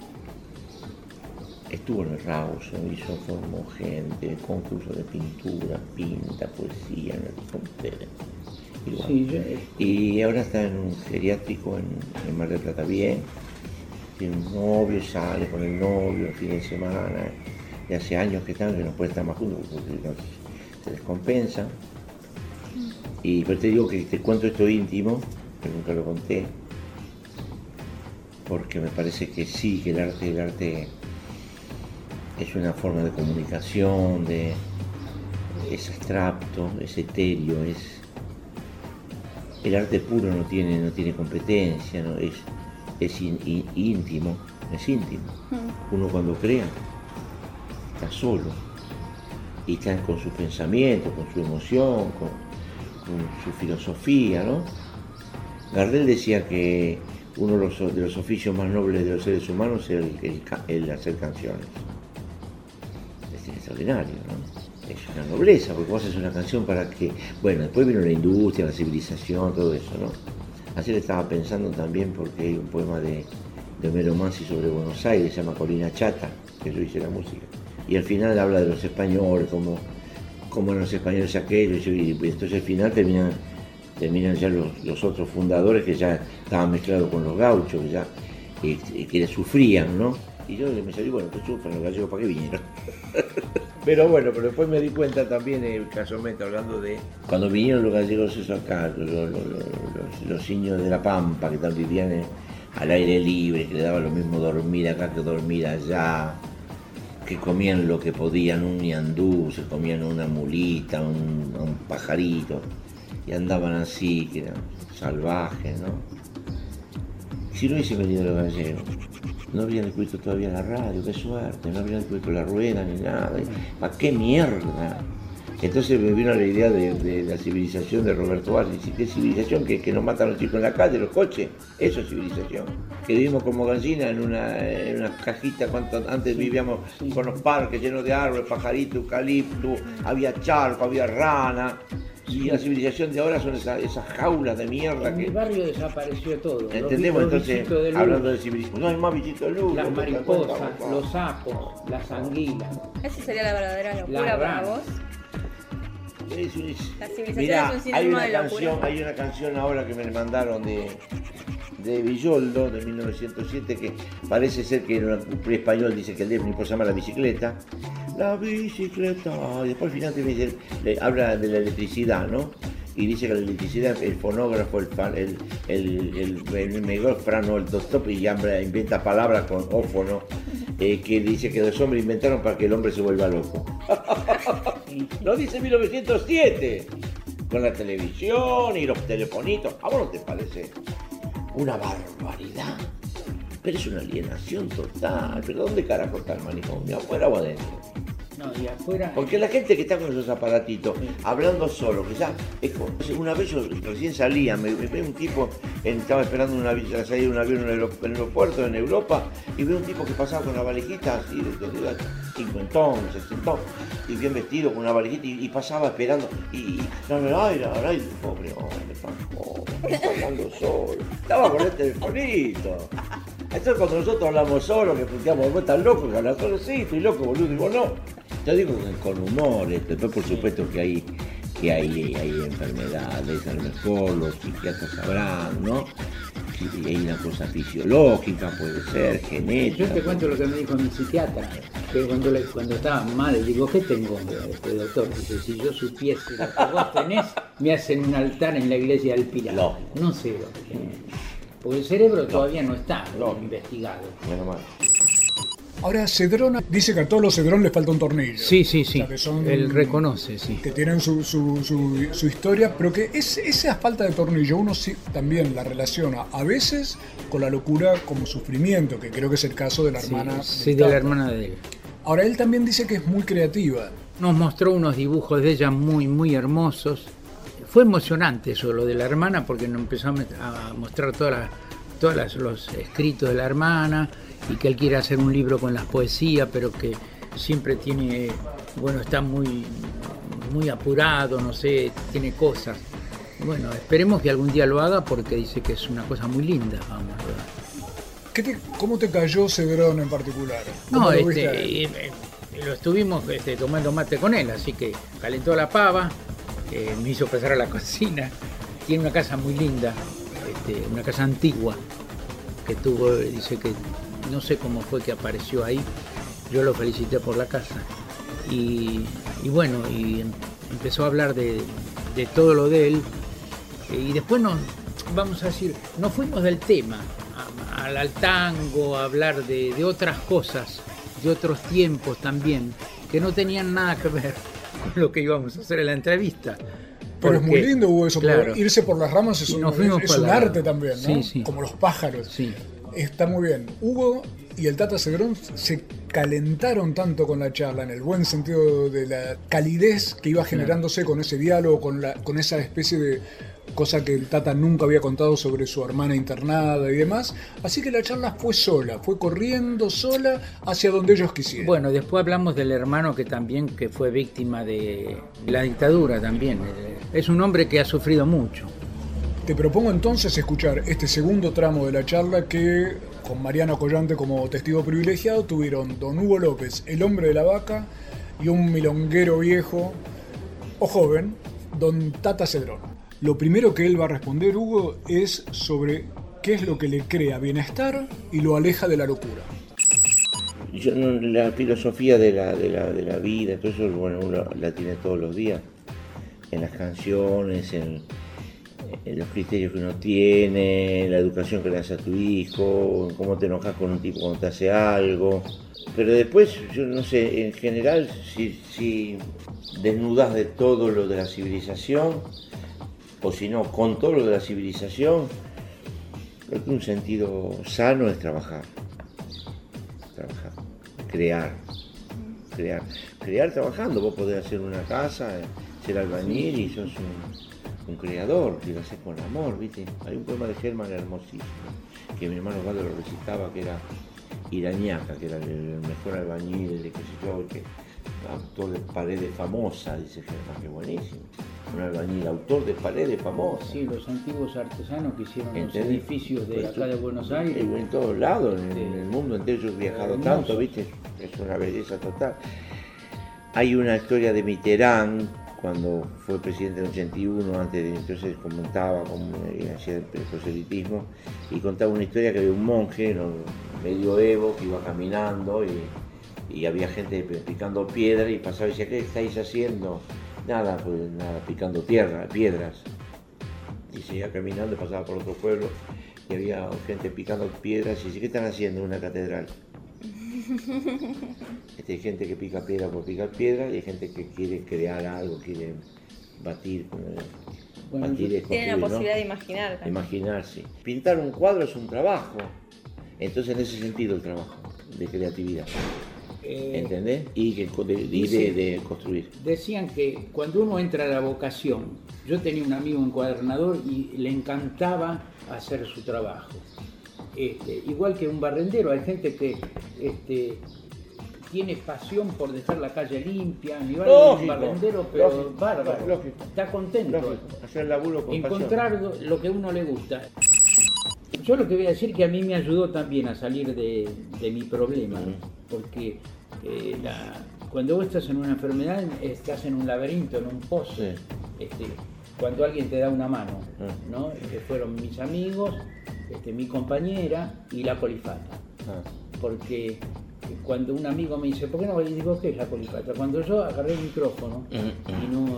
estuvo en el Rawson, hizo, formó gente, concurso de pintura, pinta, poesía, en el Comtere. Y, bueno, Sí, yo- y ahora está en un geriátrico en, en Mar del Plata bien. Tiene un novio, sale con el novio el fin de semana. Y hace años que están que no puede estar más juntos porque no- se descompensa. Y pero te digo que te cuento esto íntimo, que nunca lo conté, porque me parece que sí, que el arte, el arte es una forma de comunicación, de, es abstracto, es etéreo, es el arte puro no tiene, no tiene competencia, ¿no? es, es in- in- íntimo, es íntimo. Uno cuando crea está solo y está con su pensamiento, con su emoción, con, con su filosofía, ¿no? Gardel decía que uno de los, de los oficios más nobles de los seres humanos es el, el ca- el hacer canciones. Es extraordinario, ¿no? Es una nobleza, porque vos haces una canción para que... Bueno, después vino la industria, la civilización, todo eso, ¿no? Ayer estaba pensando también porque hay un poema de, de Homero Mansi sobre Buenos Aires, se llama Colina Chata, que yo hice la música. Y al final habla de los españoles, como, como eran los españoles aquellos, y, y entonces al final terminan, terminan ya los, los otros fundadores que ya estaban mezclados con los gauchos, que ya eh, que sufrían, ¿no? Y yo me salí, bueno, que sufren los gallegos, ¿para qué vinieron? Pero bueno, pero después me di cuenta también, eh, casualmente hablando de cuando vinieron los gallegos eso acá, los, los, los, los, los niños de la Pampa que también vivían eh, al aire libre, que le daba lo mismo dormir acá que dormir allá, que comían lo que podían, un ñandú, se comían una mulita, un, un pajarito, y andaban así, que eran salvajes, ¿no? Si no hubiesen venido los gallegos, no habrían descubierto todavía la radio, qué suerte, no habrían descubierto la rueda ni nada. ¿Para qué mierda? Entonces me vino la idea de, de la civilización de Roberto Valls. Dice, ¿qué civilización? Que, que nos matan los chicos en la calle, los coches. Eso es civilización. Que vivimos como gallina en una, en una cajita. Cuanto, antes vivíamos con los parques llenos de árboles, pajaritos, eucalipto, había charco, había rana. Y la civilización de ahora son esas, esas jaulas de mierda En que... mi barrio desapareció todo. Los Entendemos bi- los entonces, bichitos de luz, hablando de civilización, no hay más bichitos de luz. las no te das mariposas, cuenta, los sapos, las anguilas. Esa sería la verdadera locura La para rana. vos. Es un- La civilización Mirá, es un sinónimo hay una de locura. canción, hay una canción ahora que me mandaron de, de Villoldo, de mil novecientos siete, que parece ser que era un español, dice que el Defni se llama La Bicicleta. La bicicleta, y después al final te dice, le habla de la electricidad, ¿no? Y dice que la electricidad, el fonógrafo, el, fa- el, el, el, el megófono, el doctor, y habla- inventa palabras con ófono, eh, que dice que los hombres inventaron para que el hombre se vuelva loco. Lo dice mil novecientos siete, con la televisión y los telefonitos. ¿A vos no te parece una barbaridad? Pero es una alienación total. ¿Pero dónde carajo está el manicomio? ¿Afuera o adentro? No, y afuera... Porque la gente que está con esos aparatitos, hablando solo, quizás, es como, una vez yo recién salía, me, me ve un tipo, estaba esperando una, la salida de un avión en el aeropuerto en Europa, y veo un tipo que pasaba con la valijita así, de, de, de cincuentón, sesentón, y bien vestido con una valijita, y, y pasaba esperando, y, y no, no, ay, ay, ay, pobre hombre, tan joven, está hablando solo, estaba con el telefonito. Esto es cuando nosotros hablamos solo, que puteamos, vos estás loco, que hablas solo, sí, estoy loco, boludo, y vos no. Yo digo con humor, esto. Después por supuesto que hay, que hay, hay enfermedades, a lo mejor los psiquiatras sabrán, ¿no? Y hay una cosa fisiológica, puede ser, genética. Yo te cuento lo que me dijo mi psiquiatra, que cuando, le, cuando estaba mal, le digo, ¿qué tengo, este doctor? Dice, si yo supiese lo que vos tenés, me hacen un altar en la iglesia del Pilar. No. No sé lo que tenés. Porque el cerebro todavía no está no. investigado. Menos mal. Ahora, Cedrón dice que a todos los Cedrón les falta un tornillo. Sí, sí, sí. O sea, que son, él reconoce, sí. Que tienen su, su, su, su historia, pero que es, esa falta de tornillo uno sí, también la relaciona a veces con la locura como sufrimiento, que creo que es el caso de la hermana. Sí, sí, de la hermana de él. Ahora, él también dice que es muy creativa. Nos mostró unos dibujos de ella muy, muy hermosos. Fue emocionante eso, lo de la hermana, porque nos empezó a mostrar todas las, todas las, los escritos de la hermana, y que él quiere hacer un libro con las poesías, pero que siempre tiene, bueno, está muy, muy apurado, no sé, tiene cosas. Bueno, esperemos que algún día lo haga, porque dice que es una cosa muy linda, vamos a ver. ¿Qué te, ¿Cómo te cayó Cedrón en particular? No, este, eh, lo estuvimos este, tomando mate con él, así que calentó la pava, eh, me hizo pasar a la cocina. Tiene una casa muy linda, este, una casa antigua, que tuvo, dice que no sé cómo fue que apareció ahí, yo lo felicité por la casa. Y, y bueno, y empezó a hablar de, de todo lo de él, y después nos, vamos a decir, nos fuimos del tema, a, al, al tango, a hablar de, de otras cosas, de otros tiempos también, que no tenían nada que ver con lo que íbamos a hacer en la entrevista. Pero porque, es muy lindo, Hugo, eso, claro, irse por las ramas es un, es, es un la... arte también, ¿no? Sí, sí. Como los pájaros. Sí. Está muy bien. Hugo y el Tata Cedrón se calentaron tanto con la charla, en el buen sentido de la calidez que iba generándose con ese diálogo, con, la, con esa especie de cosa que el Tata nunca había contado sobre su hermana internada y demás. Así que la charla fue sola, fue corriendo sola hacia donde ellos quisieran. Bueno, después hablamos del hermano que también que fue víctima de la dictadura también. Es un hombre que ha sufrido mucho. Te propongo entonces escuchar este segundo tramo de la charla que, con Mariana Collante como testigo privilegiado, tuvieron don Hugo López, el hombre de la vaca, y un milonguero viejo o joven, don Tata Cedrón. Lo primero que él va a responder, Hugo, es sobre qué es lo que le crea bienestar y lo aleja de la locura. Yo, la filosofía de la, de, la, de la vida, todo eso, bueno, uno la tiene todos los días, en las canciones, en... en los criterios que uno tiene, la educación que le das a tu hijo, cómo te enojas con un tipo cuando te hace algo. Pero después, yo no sé, en general, si, si desnudas de todo lo de la civilización, o si no, con todo lo de la civilización, creo que un sentido sano es trabajar. Trabajar, crear, crear. Crear trabajando, vos podés hacer una casa, ser albañil y sos un... un creador, que lo hace con amor, ¿viste? Hay un poema de Herman hermosísimo, que mi hermano Waldo lo recitaba, que era Irañaca, que era el mejor albañil, de qué sé yo, que autor de Paredes Famosa, dice Herman, que buenísimo. Un albañil, autor de Paredes Famosa. Sí, los antiguos artesanos que hicieron los ¿entendés? Edificios de pues acá de Buenos Aires. En, en todos lados, en, en el mundo entero, yo he viajado hermoso. tanto, ¿viste? Es una belleza total. Hay una historia de Mitterrand, cuando fue presidente en el ochenta y uno, antes de entonces comentaba, como hacía el proselitismo, y contaba una historia que había un monje ¿no? medioevo que iba caminando y, y había gente picando piedra y pasaba y decía, ¿qué estáis haciendo? Nada, pues nada, picando tierra, piedras. Y seguía caminando, pasaba por otro pueblo y había gente picando piedras y dice, ¿qué están haciendo en una catedral? Este, hay gente que pica piedra por picar piedra y hay gente que quiere crear algo, quiere batir. Bueno, batir es tiene la ¿no? posibilidad de imaginar. Imaginarse. Pintar un cuadro es un trabajo. Entonces, en ese sentido, el trabajo de creatividad. Eh, ¿entendés? Y, que, de, y dice- de, de construir. Decían que cuando uno entra a la vocación, yo tenía un amigo encuadernador y le encantaba hacer su trabajo. Este, igual que un barrendero, hay gente que este, tiene pasión por dejar la calle limpia, ni vale un Lógico, barrendero, pero lógico, bárbaro, lógico. está contento. Lógico, hacer laburo con Encontrar pasión. lo- lo que a uno le gusta. Yo lo que voy a decir que a mí me ayudó también a salir de, de mi problema, porque eh, la- cuando vos estás en una enfermedad estás en un laberinto, en un pozo. Sí. Este, cuando alguien te da una mano, Ah. ¿no? Que fueron mis amigos, este, mi compañera y la colifata. Ah. Porque cuando un amigo me dice, ¿por qué no? Y digo, ¿qué es la colifata? Cuando yo agarré el micrófono y no,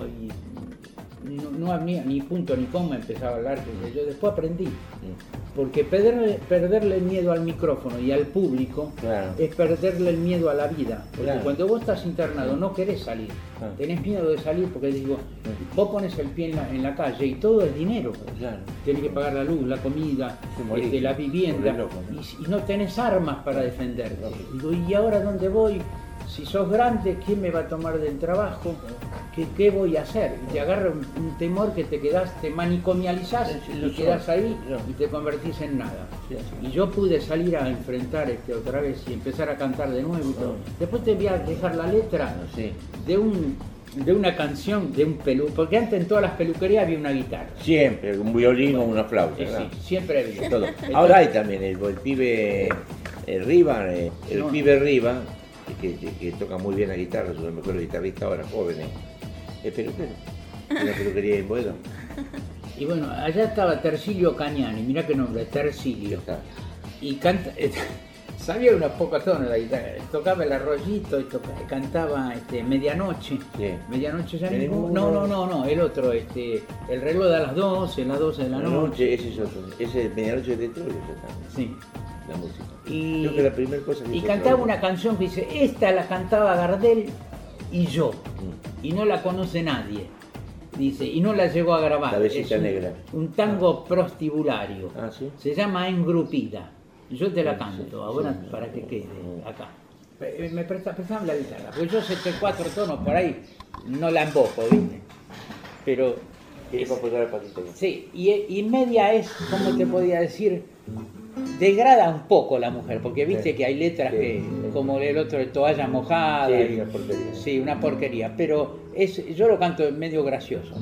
y no, no había ni punto ni coma, empezaba a hablar, qué sé yo después aprendí. Porque perderle, perderle el miedo al micrófono y al público Claro. es perderle el miedo a la vida. Porque Claro. cuando vos estás internado no querés salir, Claro. tenés miedo de salir porque digo, vos pones el pie en la, en la calle y todo es dinero. Claro. Tenés que pagar la luz, la comida, Te morís. este, la vivienda, Morís loco, ¿no? y, y no tenés armas para defenderte. Digo, ¿y ahora dónde voy? Si sos grande, ¿quién me va a tomar del trabajo? ¿Qué, qué voy a hacer? Y te agarra un, un temor que te quedás, te manicomializás Sí, y lo quedás soy. ahí Yo. y te convertís en nada. Sí, sí. Y yo pude salir a enfrentar este otra vez y empezar a cantar de nuevo y todo. Después te voy a dejar la letra Sí. de un de una canción de un pelu, porque antes en todas las peluquerías había una guitarra. Siempre, un violín o una flauta. Sí, ¿verdad? sí, siempre había. Todo. Entonces- Ahora hay también el, el pibe el Riva, eh, el No. pibe Riva, que, que- que toca muy bien la guitarra, es uno de los mejores guitarristas ahora, jóvenes. Es peluquero, en la peluquería en Boedo. Y bueno, allá estaba Tercilio Cañani, mirá qué nombre, Tercilio. Está. Y canta, sabía unos pocos tonos la guitarra, tocaba el arroyito y tocaba, cantaba este, Medianoche. Sí. Medianoche ya ¿De mismo. ninguno? No, no, no, no, el otro, este, el reloj da las doce, las doce de la La noche. noche, ese es otro. Ese es Medianoche de Detroit, esa también, Sí. la música. Y, Creo que la primera cosa que y hizo cantaba fue- una canción que dice, esta la cantaba Gardel y yo, Mm. y no la conoce nadie. Dice, y no la llegó a grabar. La besita Es un, negra. un tango prostibulario. Ah, ¿sí? Se llama Engrupida. Yo te la Sí, canto, sí, ahora sí. para que quede acá. Eh, Me presta, prestame la guitarra, porque yo sé que cuatro tonos por ahí no la emboco, ¿viste? Pero Y para apoyar el patito. sí, y, y media es, como te podía decir, degrada un poco la mujer, porque viste Sí. que hay letras Sí. que, como el otro de toalla mojada, Sí, y- una porquería. sí, una porquería, pero es, yo lo canto medio gracioso.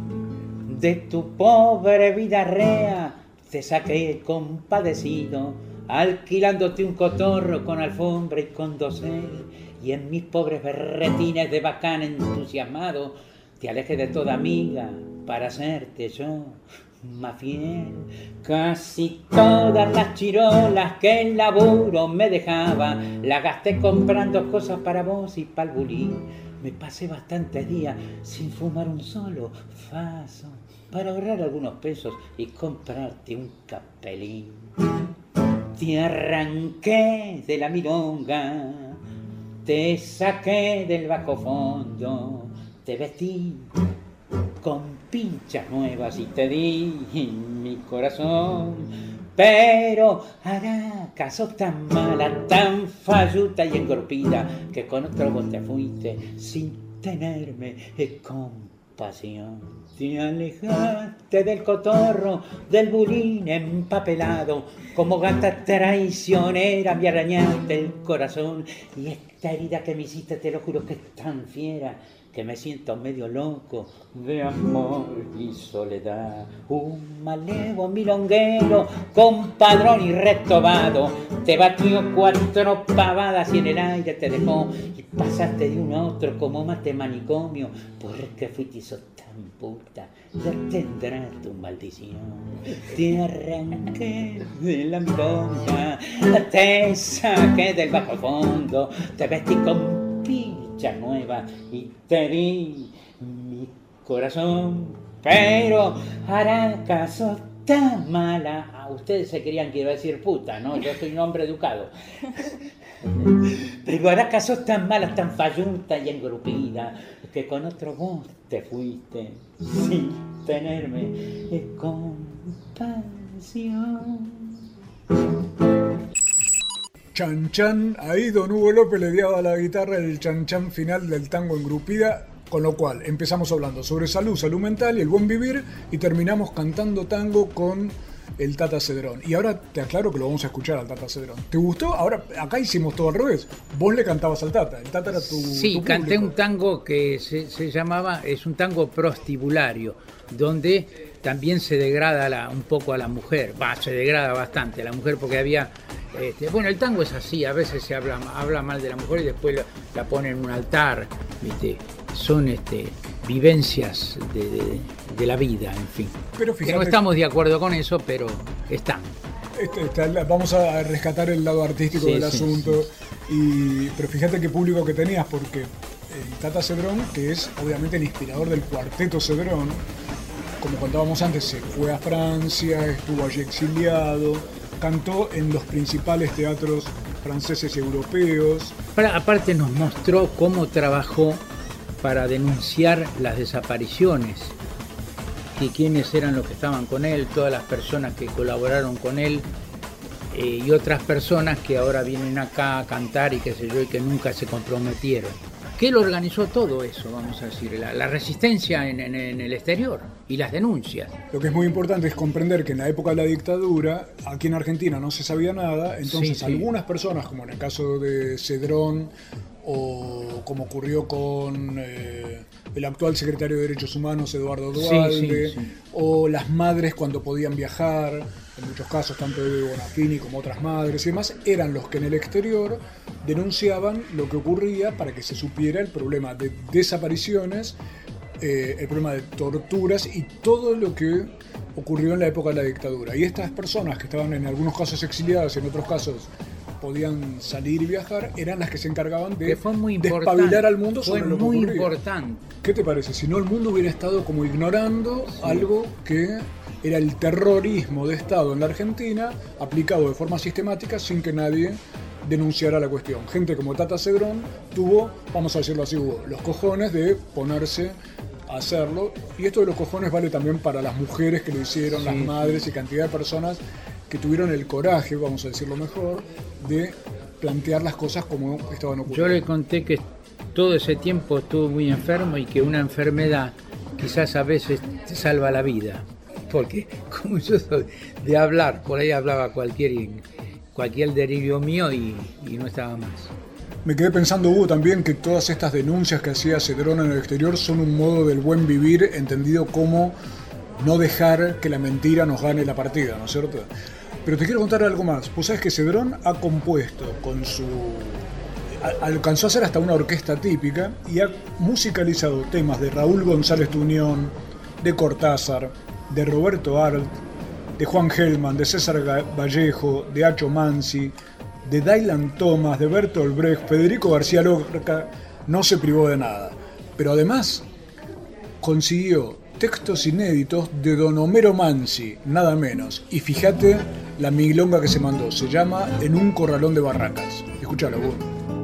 De tu pobre vida rea te saqué compadecido, alquilándote un cotorro con alfombra y con dosel, y en mis pobres berretines de bacán entusiasmado te alejé de toda amiga para hacerte yo más fiel. Casi todas las chirolas que el laburo me dejaba las gasté comprando cosas para vos y pa'l bulín. Me pasé bastantes días sin fumar un solo faso para ahorrar algunos pesos y comprarte un capelín. Te arranqué de la milonga, te saqué del bajo fondo, te vestí con pinchas nuevas y te di mi corazón. Pero hará caso tan mala, tan falluta y engorpida, que con otro vos te fuiste sin tenerme compasión. Te alejaste del cotorro, del bulín empapelado, como gata traicionera me arañaste el corazón. Y esta herida que me hiciste, te lo juro que es tan fiera, que me siento medio loco de amor y soledad. Un malevo milonguero con padrón y retobado te batió cuatro pavadas y en el aire te dejó, y pasaste de un a otro como mate manicomio, porque fuiste y sos tan puta, ya tendrás tu maldición. Te arranqué de la milonga, te saqué del bajo fondo, te vestí con pincha nueva y te di mi corazón. Pero hará caso tan mala, a ustedes se querían que iba a decir puta, ¿no? Yo soy un hombre educado. Pero hará caso tan mala, tan fallunta y engrupida, que con otro vos te fuiste sin tenerme compasión. Chan Chan, ahí don Hugo López le dio a la guitarra el Chan Chan final del tango Engrupida, con lo cual empezamos hablando sobre salud, salud mental y el buen vivir, y terminamos cantando tango con el Tata Cedrón. Y ahora te aclaro que lo vamos a escuchar al Tata Cedrón. ¿Te gustó? Ahora, acá hicimos todo al revés. Vos le cantabas al Tata, el Tata era tu Sí, tu canté un tango que se, se llamaba, es un tango prostibulario, donde también se degrada la, un poco a la mujer, va, se degrada bastante a la mujer porque había, este, bueno, el tango es así, a veces se habla, habla mal de la mujer y después la, la pone en un altar, ¿viste? Son este, vivencias de, de, de la vida, en fin. Pero fíjate, que no estamos de acuerdo con eso, pero están. Este, este, vamos a rescatar el lado artístico Sí, del sí, asunto, y, pero fíjate qué público que tenías, porque el Tata Cedrón, que es obviamente el inspirador del cuarteto Cedrón, como contábamos antes, se fue a Francia, estuvo allí exiliado, cantó en los principales teatros franceses y europeos. Para, aparte nos mostró cómo trabajó para denunciar las desapariciones, y quiénes eran los que estaban con él, todas las personas que colaboraron con él, eh, y otras personas que ahora vienen acá a cantar y qué sé yo, y que nunca se comprometieron. Que él organizó todo eso, vamos a decir, la, la resistencia en, en, en el exterior y las denuncias. Lo que es muy importante es comprender que en la época de la dictadura, aquí en Argentina no se sabía nada, entonces Sí, sí. algunas personas, como en el caso de Cedrón, o como ocurrió con eh, el actual secretario de Derechos Humanos, Eduardo Duhalde, Sí, sí, sí. o las madres cuando podían viajar, en muchos casos tanto de Bonafini como otras madres y demás, eran los que en el exterior denunciaban lo que ocurría para que se supiera el problema de desapariciones, eh, el problema de torturas y todo lo que ocurrió en la época de la dictadura. Y estas personas que estaban en algunos casos exiliadas, en otros casos podían salir y viajar, eran las que se encargaban de Que fue muy despabilar al mundo fue sobre lo que muy ocurría. importante. ¿Qué te parece? Si no, el mundo hubiera estado como ignorando sí. algo que era el terrorismo de Estado en la Argentina, aplicado de forma sistemática sin que nadie denunciara la cuestión. Gente como Tata Cedrón tuvo, vamos a decirlo así, Hugo, los cojones de ponerse a hacerlo. Y esto de los cojones vale también para las mujeres que lo hicieron, sí, las madres sí. y cantidad de personas que tuvieron el coraje, vamos a decirlo mejor, de plantear las cosas como estaban ocurriendo. Yo le conté que todo ese tiempo estuvo muy enfermo y que una enfermedad quizás a veces te salva la vida. Porque como yo soy de hablar, por ahí hablaba cualquier, cualquier delirio mío y, y no estaba más. Me quedé pensando, Hugo, también que todas estas denuncias que hacía Cedrón en el exterior son un modo del buen vivir, entendido como no dejar que la mentira nos gane la partida, ¿no es cierto? Pero te quiero contar algo más. Pues sabes que Cedrón ha compuesto con su... alcanzó a hacer hasta una orquesta típica y ha musicalizado temas de Raúl González Tuñón, de Cortázar, de Roberto Arlt, de Juan Gelman, de César Vallejo, de Acho Mansi, de Dylan Thomas, de Bertolt Brecht, Federico García Lorca. No se privó de nada. Pero además consiguió textos inéditos de don Homero Mansi, nada menos. Y fíjate la milonga que se mandó. Se llama En un corralón de barracas. Escúchalo, vos.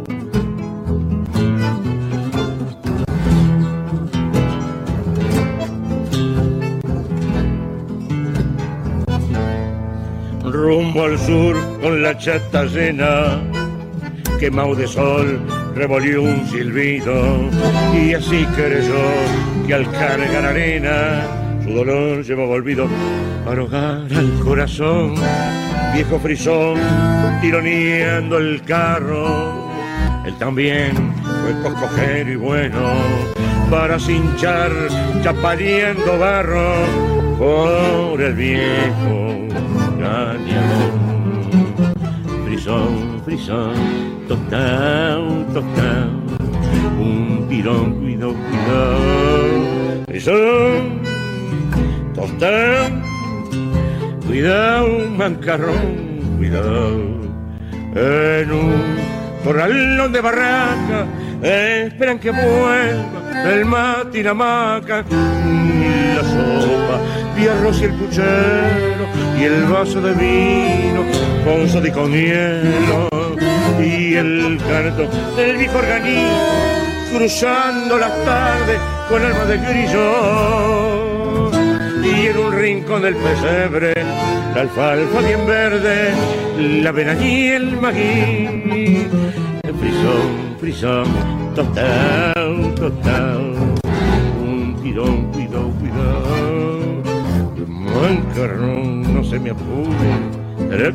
Rumbo al sur con la chata llena, quemado de sol, revolvió un silbido, y así creyó que al cargar arena su dolor llevaba olvido para ahogar al corazón. Viejo frisón tironeando el carro, él también fue coscojero y bueno para cinchar chapaleando barro por el viejo cañador. Frisón, frisón, tostado, tostado, un tirón, cuidado, cuidado. Frisón, tostado, cuidado, mancarrón, cuidado. En un corralón de barraca esperan que vuelva el mate y la hamaca, la sopa de arroz y el puchero y el vaso de vino con soda y con hielo, y el canto del viejo organito cruzando la tarde con alma de grillo, y en un rincón del pesebre, la alfalfa bien verde, la avena y el maguí. Frisón, frisón, tostado, tostado, un tirón, cuidado, cuidado. Mancarrón, no se me apure,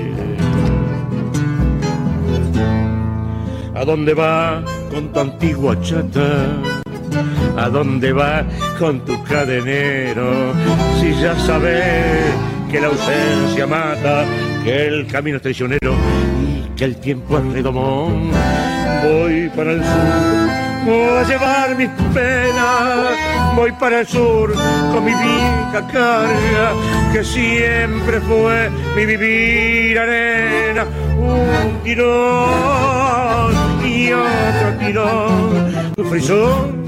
¿a dónde va con tu antigua chata? ¿A dónde va con tu cadenero? Si ya sabes que la ausencia mata, que el camino es traicionero y que el tiempo es redomón. Voy para el sur, voy a llevar mis penas. Voy para el sur con mi vieja carga, que siempre fue mi vivir arena. Un tirón y otro tirón, un frisón,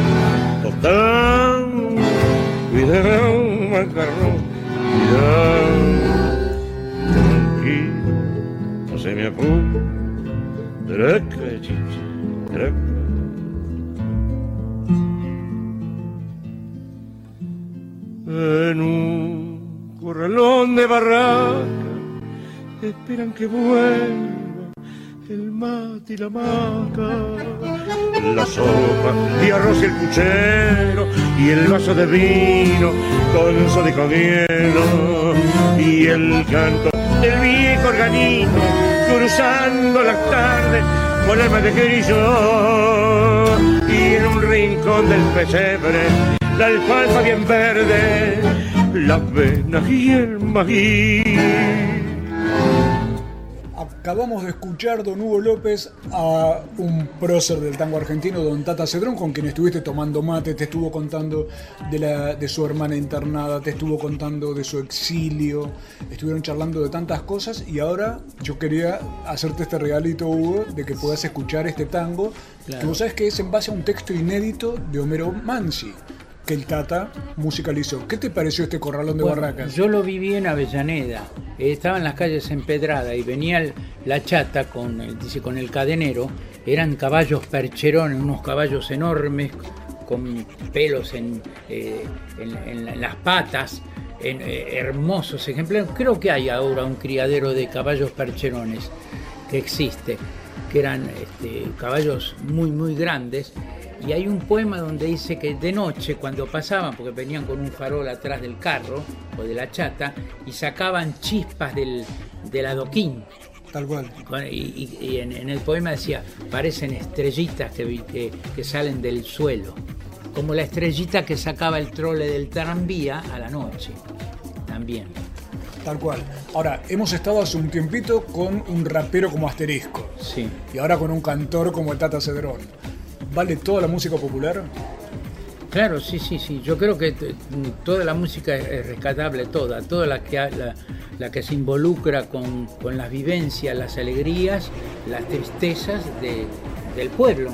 tostón, cuidado, macarrón, cuidado, tranquilo, no se me apure, draca, chicha, draca. En un corralón de barraca esperan que vuelva el mate y la maca, la sopa y arroz y el puchero y el vaso de vino con soda con hielo y el canto del viejo organito cruzando las tardes con alma de grillo y en un rincón del pesebre la alfalfa bien verde, la avena y el maíz. Acabamos de escuchar, don Hugo López, a un prócer del tango argentino, don Tata Cedrón, con quien estuviste tomando mate, te estuvo contando de, la, de su hermana internada, te estuvo contando de su exilio, estuvieron charlando de tantas cosas y ahora yo quería hacerte este regalito, Hugo, de que puedas escuchar este tango, claro, que vos sabés que es en base a un texto inédito de Homero Mansi, que el Tata musicalizó. ¿Qué te pareció este corralón de bueno, barracas? Yo lo viví en Avellaneda, eh, estaba en las calles empedradas y venía el, la chata con, eh, dice, con el cadenero, eran caballos percherones, unos caballos enormes con pelos en, eh, en, en, en las patas, en, eh, hermosos ejemplares. Creo que hay ahora un criadero de caballos percherones que existe, que eran este, caballos muy muy grandes. Y hay un poema donde dice que de noche, cuando pasaban, porque venían con un farol atrás del carro o de la chata, y sacaban chispas del, del adoquín. Tal cual. Y, y, y en, en el poema decía, parecen estrellitas que, que, que salen del suelo, como la estrellita que sacaba el trole del tranvía a la noche, también. Tal cual. Ahora, hemos estado hace un tiempito con un rapero como Asterisco. Sí. Y ahora con un cantor como el Tata Cedrón. ¿Vale toda la música popular? Claro, sí, sí, sí. Yo creo que t- toda la música es rescatable, toda, toda la que, la, la que se involucra con, con las vivencias, las alegrías, las tristezas de, del pueblo.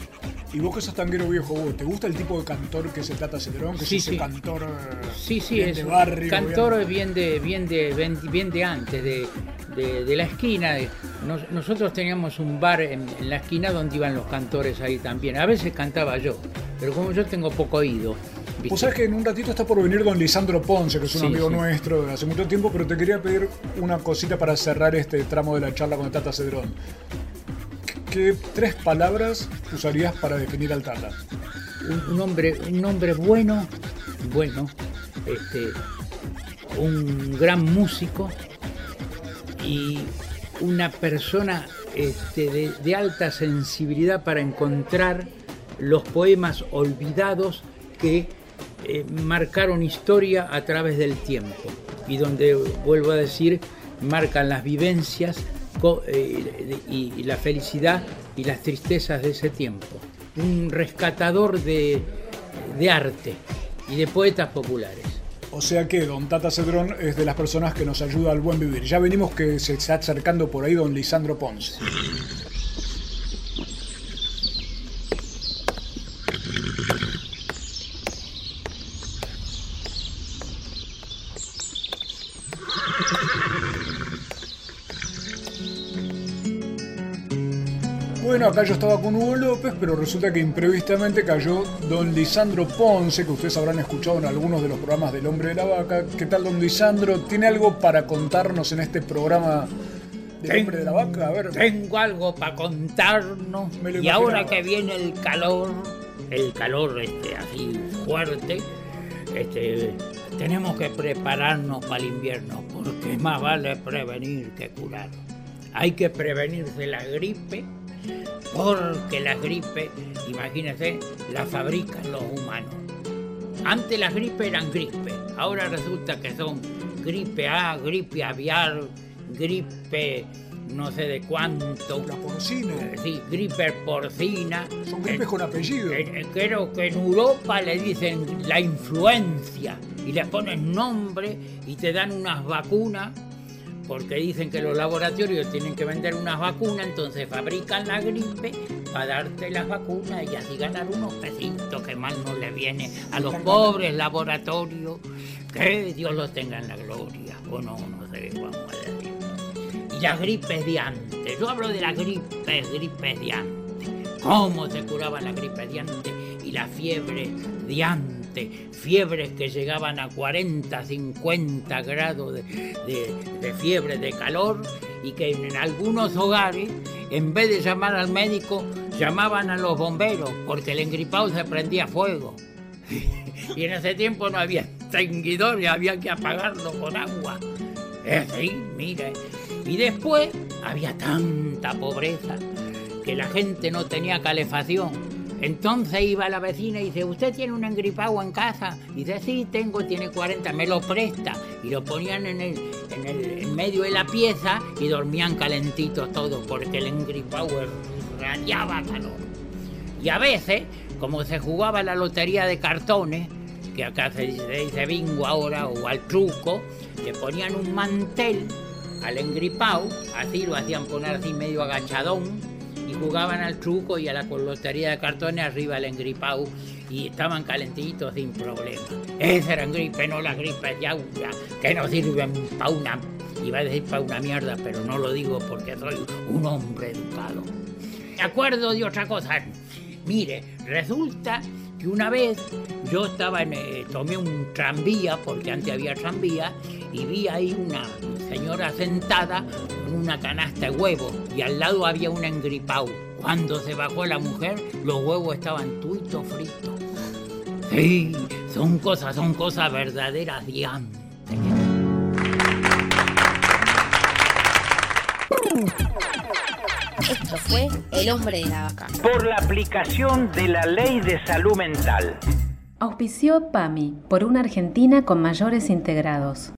Y vos que sos tanguero viejo, vos, ¿te gusta el tipo de cantor que es el Tata Cedrón? Que Sí, es ese sí. cantor Sí, sí, bien es de un barrio. cantor bien- bien de, bien de, bien, bien de antes, de, de, de la esquina. Nos- nosotros teníamos un bar en, en la esquina donde iban los cantores ahí también. A veces cantaba yo, pero como yo tengo poco oído, ¿viste? Vos sabés que en un ratito está por venir don Lisandro Ponce, que es un Sí, amigo sí. nuestro de hace mucho tiempo, pero te quería pedir una cosita para cerrar este tramo de la charla con el Tata Cedrón. ¿Qué tres palabras usarías para definir al Tata? un, un hombre, un hombre bueno, bueno, este, un gran músico y una persona este, de, de alta sensibilidad para encontrar los poemas olvidados que eh, marcaron historia a través del tiempo y donde, vuelvo a decir, marcan las vivencias co- eh, y, y la felicidad y las tristezas de ese tiempo. Un rescatador de, de arte y de poetas populares. O sea que don Tata Cedrón es de las personas que nos ayuda al buen vivir. Ya venimos que se está acercando por ahí don Lisandro Ponce. bueno, acá yo estaba con Hugo López, pero resulta que imprevistamente cayó don Lisandro Ponce, que ustedes habrán escuchado en algunos de los programas del Hombre de la Vaca. ¿Qué tal, don Lisandro? ¿Tiene algo para contarnos en este programa del Ten, Hombre de la Vaca? A ver. Tengo algo para contarnos. Y ahora que viene el calor, el calor este, así fuerte, este, tenemos que prepararnos para el invierno, porque más vale prevenir que curar. Hay que prevenirse la gripe, porque las gripes, imagínense, las fabrican los humanos. Antes las gripes eran gripes, ahora resulta que son gripe A, gripe aviar, gripe no sé de cuánto. La porcina. Sí, gripe porcina. Son gripes eh, con apellido. Eh, creo que en Europa le dicen la influencia y le ponen nombre y te dan unas vacunas, porque dicen que los laboratorios tienen que vender unas vacunas, entonces fabrican la gripe para darte las vacunas y así ganar unos pesitos que mal no le viene a los pobres laboratorios. Que Dios los tenga en la gloria, o no, no sé qué vamos a decir. Y las gripes de antes, yo hablo de las gripes, gripes de antes. Cómo se curaba la gripe de antes y la fiebre de antes. Fiebres que llegaban a cuarenta, cincuenta grados de, de, de fiebre, de calor, y que en algunos hogares, en vez de llamar al médico, llamaban a los bomberos, porque el engripado se prendía fuego. Y en ese tiempo no había extinguidores, había que apagarlo con agua. Es así, mire. Y después había tanta pobreza que la gente no tenía calefacción. Entonces iba la vecina y dice, ¿usted tiene un engripado en casa? Y dice, sí, tengo, tiene cuarenta, me lo presta. Y lo ponían en el, en el en medio de la pieza y dormían calentitos todos, porque el engripado radiaba calor. Y a veces, como se jugaba la lotería de cartones, que acá se dice, se dice bingo ahora, o al truco, le ponían un mantel al engripado, así lo hacían poner así medio agachadón, y jugaban al truco y a la lotería de cartones arriba el engripado y estaban calentitos sin problema. Esas eran gripes, no las gripes de aula, que no sirven para una, iba a decir para una mierda, pero no lo digo porque soy un hombre educado. Me acuerdo de otra cosa. Mire, resulta que una vez yo estaba en, eh, tomé un tranvía, porque antes había tranvía, y vi ahí una señora sentada con una canasta de huevos y al lado había un engripado. Cuando se bajó la mujer, los huevos estaban tuitos fritos. Sí, son cosas, son cosas verdaderas de antes. Esto fue El Hombre de la Vaca. Por la aplicación de la Ley de Salud Mental. Auspició PAMI, por una Argentina con mayores integrados.